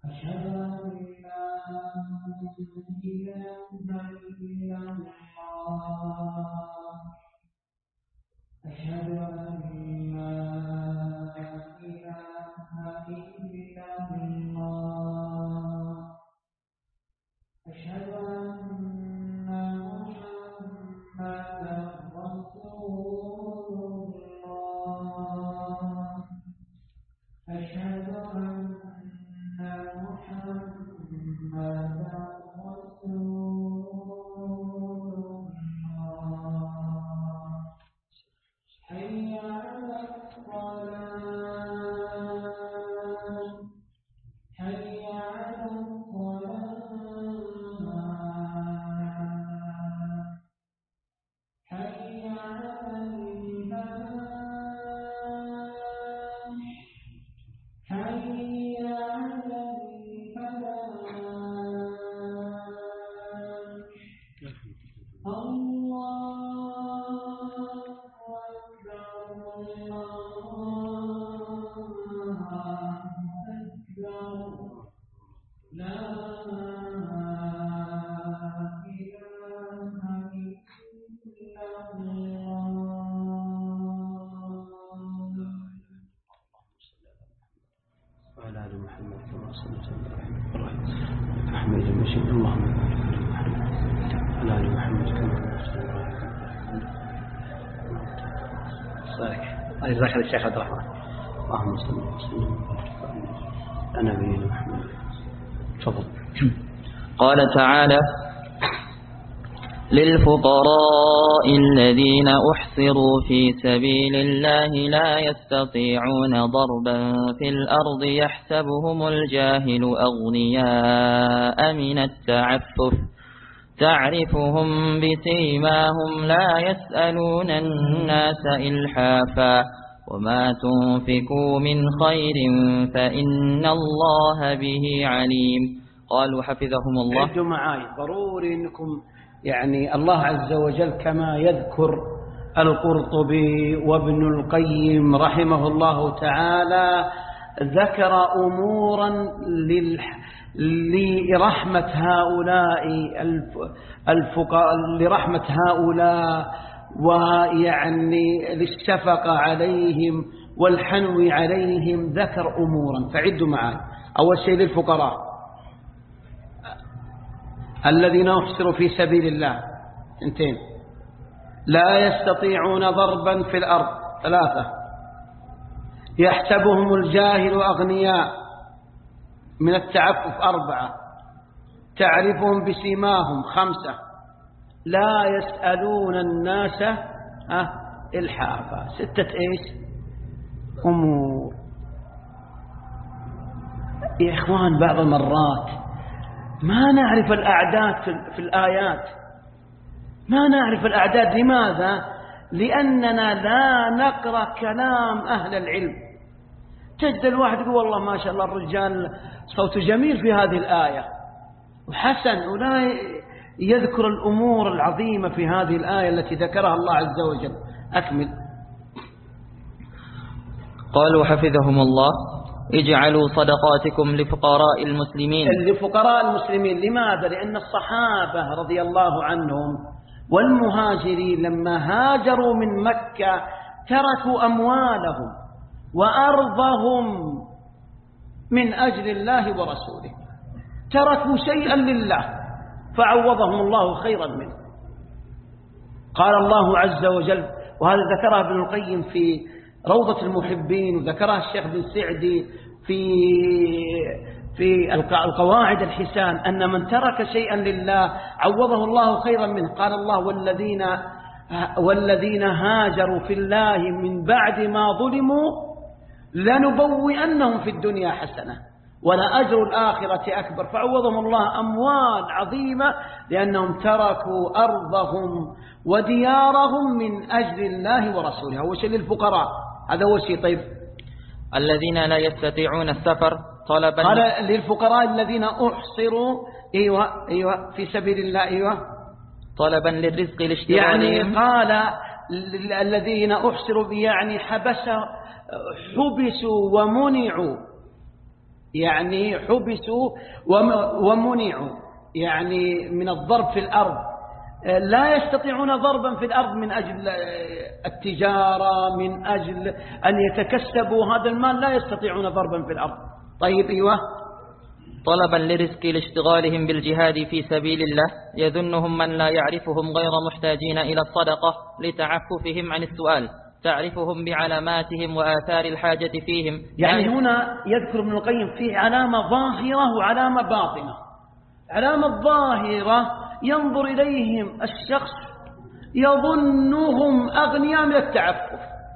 أشهد أن لا إله إلا الله أشهد أن لا إله إلا الله أشهد أن محمدا رسول الله أشهد أن محمدا رسول الله حي على الصلاة حي على الصلاة حي على الفلاح حي على الفلاح الله أكبر الله أكبر لا إله إلا الله وعلى آل محمد كما صليت على إبراهيم حميد مجيد اللهم بارك على محمد وعلى آل محمد كما باركت على إبراهيم صالح جزاك الله الشيخ عبد الرحمن اللهم صل وسلم وبارك على نبينا محمد تفضل. قال تعالى: للفقراء الذين أحصروا في سبيل الله لا يستطيعون ضربا في الأرض يحسبهم الجاهل أغنياء من التعفف تعرفهم بسيماهم لا يسألون الناس إلحافا وما تنفقوا من خير فإن الله به عليم. قالوا حفظهم الله. عدوا معاي ضروري أنكم يعني الله عز وجل كما يذكر القرطبي وابن القيم رحمه الله تعالى ذكر أمورا لرحمة هؤلاء الفقراء لرحمة هؤلاء ويعني للشفقة عليهم والحنو عليهم ذكر أمورا فعدوا معاي. أول شيء للفقراء الذين أحصروا في سبيل الله اثنتين لا يستطيعون ضربا في الأرض ثلاثة يحسبهم الجاهل أغنياء من التعفف أربعة تعرفهم بسيماهم خمسة لا يسألون الناس أه إلحافا ستة إيش أمور. يا إخوان بعض المرات ما نعرف الأعداد في الآيات ما نعرف الأعداد. لماذا؟ لأننا لا نقرأ كلام أهل العلم. تجد الواحد يقول والله ما شاء الله الرجال صوته جميل في هذه الآية وحسن ولا يذكر الأمور العظيمة في هذه الآية التي ذكرها الله عز وجل. أكمل. قالوا حفظهم الله: اجعلوا صدقاتكم لفقراء المسلمين. لفقراء المسلمين لماذا؟ لأن الصحابة رضي الله عنهم والمهاجرين لما هاجروا من مكة تركوا أموالهم وأرضهم من أجل الله ورسوله تركوا شيئا لله فعوضهم الله خيرا منه. قال الله عز وجل وهذا ذكرها ابن القيم في روضة المحبين وذكرها الشيخ بن سعدي في في القواعد الحسان أن من ترك شيئا لله عوضه الله خيرا منه. قال الله والذين والذين هاجروا في الله من بعد ما ظلموا لنبوئنهم في الدنيا حسنة ولأجر الآخرة أكبر. فعوضهم الله أموال عظيمة لأنهم تركوا أرضهم وديارهم من أجل الله ورسوله. هو شيء للفقراء هذا هو شيء. طيب الذين لا يستطيعون السفر طلبا قال للفقراء الذين أحصروا أيوة أيوة في سبيل الله أيوة طلبا للرزق لاشتغالهم. يعني قال الذين أحصروا يعني حبس حبسوا ومنعوا يعني حبسوا ومنعوا يعني من الضرب في الأرض، لا يستطيعون ضربا في الأرض من أجل التجارة، من أجل أن يتكسبوا هذا المال، لا يستطيعون ضربا في الأرض. طيب أيوة. طلبا لرزق لاشتغالهم بالجهاد في سبيل الله، يظنهم من لا يعرفهم غير محتاجين إلى الصدقة لتعففهم عن السؤال، تعرفهم بعلاماتهم وآثار الحاجة فيهم. يعني هنا يذكر ابن القيم فيه علامة ظاهرة وعلامة باطنة. علامة ظاهرة ينظر إليهم الشخص يظنهم أغنياء من التعفف،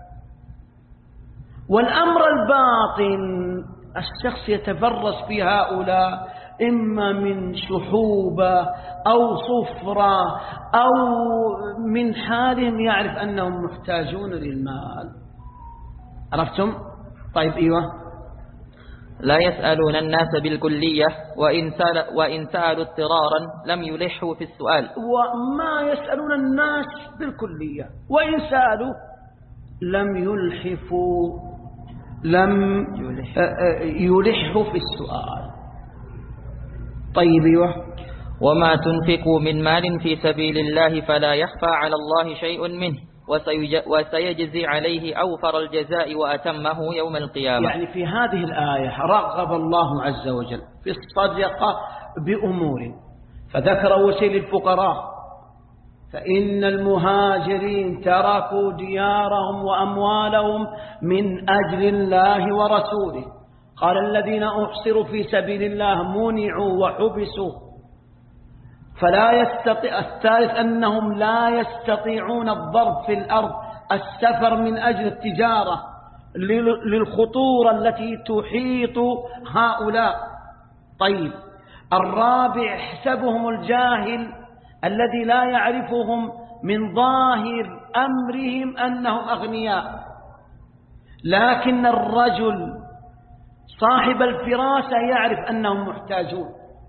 والأمر الباطن الشخص يتفرس في هؤلاء إما من شحوبة أو صفرة أو من حالهم يعرف أنهم محتاجون للمال. عرفتم؟ طيب أيوة. لا يسألون الناس بالكلية، وإن, سأل وإن سألوا اضطرارا لم يلحوا في السؤال. وما يسألون الناس بالكلية، وإن سألوا لم يلحفوا لم يلحوا في السؤال. طيب أيوة. وما تنفقوا من مال في سبيل الله فلا يخفى على الله شيء منه، وسيجزي عليه أوفر الجزاء وأتمه يوم القيامة. يعني في هذه الآية رغب الله عز وجل في الصدقة بأمور، فذكر وسيل الفقراء، فإن المهاجرين تركوا ديارهم وأموالهم من أجل الله ورسوله. قال الذين أحصروا في سبيل الله منعوا وحبسوا. فلا يستطيع. الثالث أنهم لا يستطيعون الضرب في الأرض، السفر من أجل التجارة للخطورة التي تحيط هؤلاء. طيب الرابع حسبهم الجاهل الذي لا يعرفهم من ظاهر أمرهم أنهم أغنياء، لكن الرجل صاحب الفراسة يعرف أنهم محتاجون.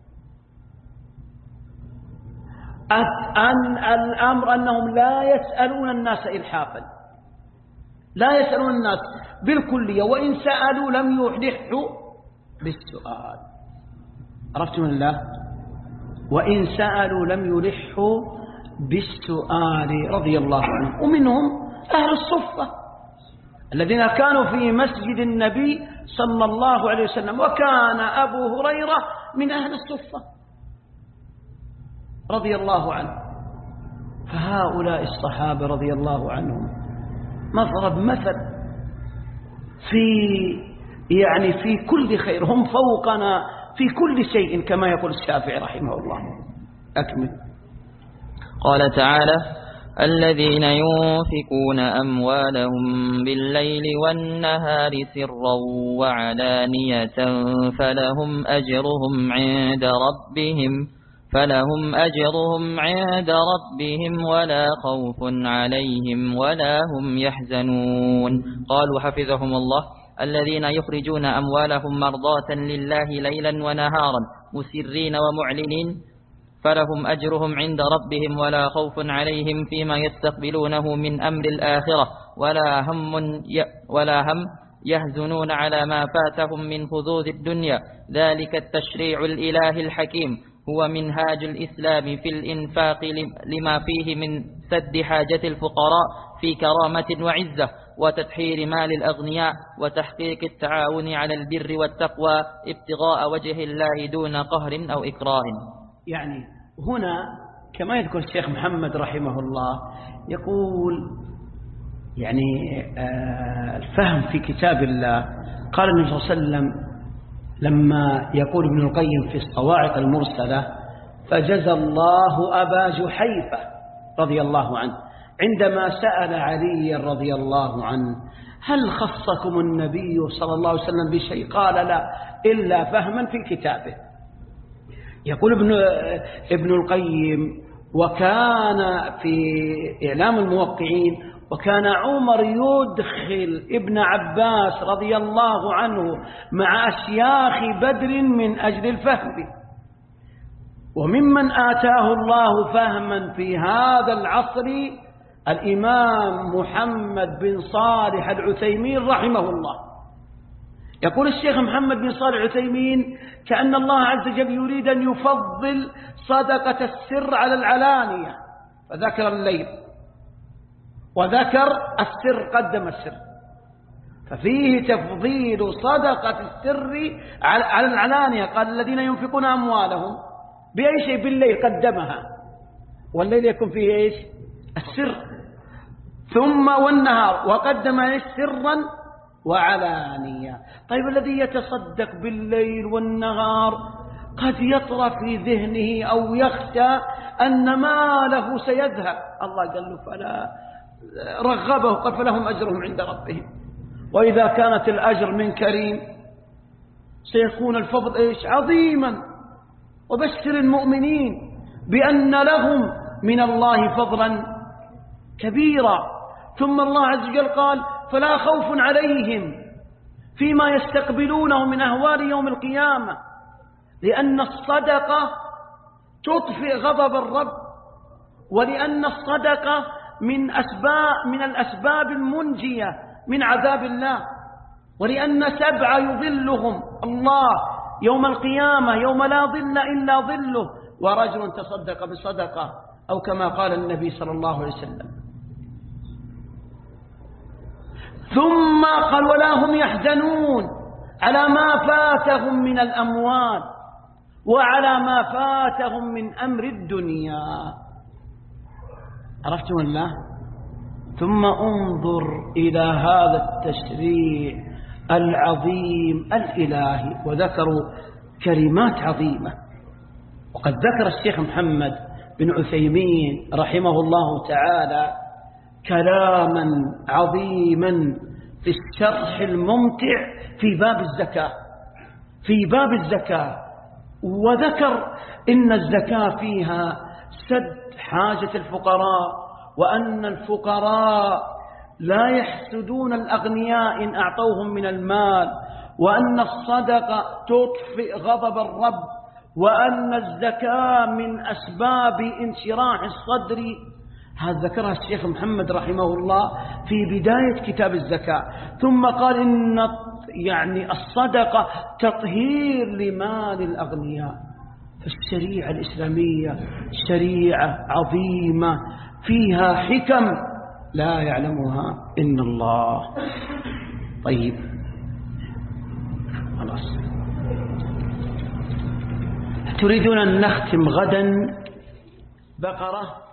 أن الأمر أنهم لا يسألون الناس إلحافا، لا يسألون الناس بالكلية، وإن سألوا لم يلحوا بالسؤال. عرفتم الله؟ وإن سألوا لم يلحوا بالسؤال رضي الله عنهم. ومنهم أهل الصفة الذين كانوا في مسجد النبي صلى الله عليه وسلم، وكان أبو هريرة من أهل الصفة رضي الله عنه. فهؤلاء الصحابة رضي الله عنهم مضرب مثل في يعني في كل خير، هم فوقنا في كل شيء كما يقول الشافعي رحمه الله. أكمل. قال تعالى: الذين ينفقون أموالهم بالليل والنهار سرا وعلانية فلهم أجرهم عند ربهم فلهم أجرهم عند ربهم ولا خوف عليهم ولا هم يحزنون. قالوا حفظهم الله: الذين يخرجون أموالهم مرضاة لله ليلا ونهارا مسرين ومعلنين فلهم أجرهم عند ربهم ولا خوف عليهم فيما يستقبلونه من أمر الآخرة ولا هم ولا هم يحزنون على ما فاتهم من حظوظ الدنيا. ذلك التشريع الإلهي الحكيم هو منهاج الإسلام في الإنفاق لما فيه من سد حاجة الفقراء في كرامة وعزة وتدحير مال الأغنياء وتحقيق التعاون على البر والتقوى ابتغاء وجه الله دون قهر أو إكراه. يعني هنا كما يذكر الشيخ محمد رحمه الله يقول يعني الفهم في كتاب الله. قال النبي صلى الله عليه وسلم لما يقول ابن القيم في الصواعق المرسلة: فجزى الله أبا جحيفة رضي الله عنه عندما سأل علي رضي الله عنه: هل خصكم النبي صلى الله عليه وسلم بشيء؟ قال: لا، إلا فهما في كتابه. يقول ابن, ابن القيم: وكان في إعلام الموقعين وكان عمر يدخل ابن عباس رضي الله عنه مع أشياخ بدر من أجل الفهم. وممن آتاه الله فهما في هذا العصر الإمام محمد بن صالح العثيمين رحمه الله. يقول الشيخ محمد بن صالح العثيمين كأن الله عز وجل يريد أن يفضل صدقة السر على العلانية، فذكر الليل وذكر السر، قدم السر، ففيه تفضيل صدقة السر على العلانية. قال الذين ينفقون أموالهم بأي شيء؟ بالليل قدمها، والليل يكون فيه إيش؟ السر. ثم والنهار وقدم إيش؟ سرا وعلانية. طيب الذي يتصدق بالليل والنهار قد يطرى في ذهنه أو يخشى أن ماله سيذهب، الله قال له فلا رغبه، قال فلهم أجرهم عند ربهم، وإذا كانت الأجر من كريم سيكون الفضل إيش؟ عظيما. وبشر المؤمنين بأن لهم من الله فضلا كبيرا. ثم الله عز وجل قال فلا خوف عليهم فيما يستقبلونه من أهوال يوم القيامة، لأن الصدقة تطفئ غضب الرب، ولأن الصدقة من أسباب من الأسباب المنجية من عذاب الله، ولأن سبعة يظلهم الله يوم القيامة يوم لا ظل إلا ظله، ورجل تصدق بصدقة، أو كما قال النبي صلى الله عليه وسلم. ثم قال ولا هم يحزنون على ما فاتهم من الأموال وعلى ما فاتهم من أمر الدنيا. عرفتم الله؟ ثم انظر إلى هذا التشريع العظيم الإلهي، وذكروا كلمات عظيمة. وقد ذكر الشيخ محمد بن عثيمين رحمه الله تعالى كلاما عظيما في الشرح الممتع في باب الزكاة في باب الزكاة وذكر إن الزكاة فيها سد حاجة الفقراء، وأن الفقراء لا يحسدون الأغنياء إن أعطوهم من المال، وأن الصدقة تطفئ غضب الرب، وأن الزكاة من أسباب انشراح الصدر. هذا ذكرها الشيخ محمد رحمه الله في بداية كتاب الزكاة. ثم قال إن يعني الصدقة تطهير لمال الأغنياء. فالشريعة الإسلامية شريعة عظيمة فيها حكم لا يعلمها إلا الله. طيب خلاص، تريدون أن نختم غدا بقرة؟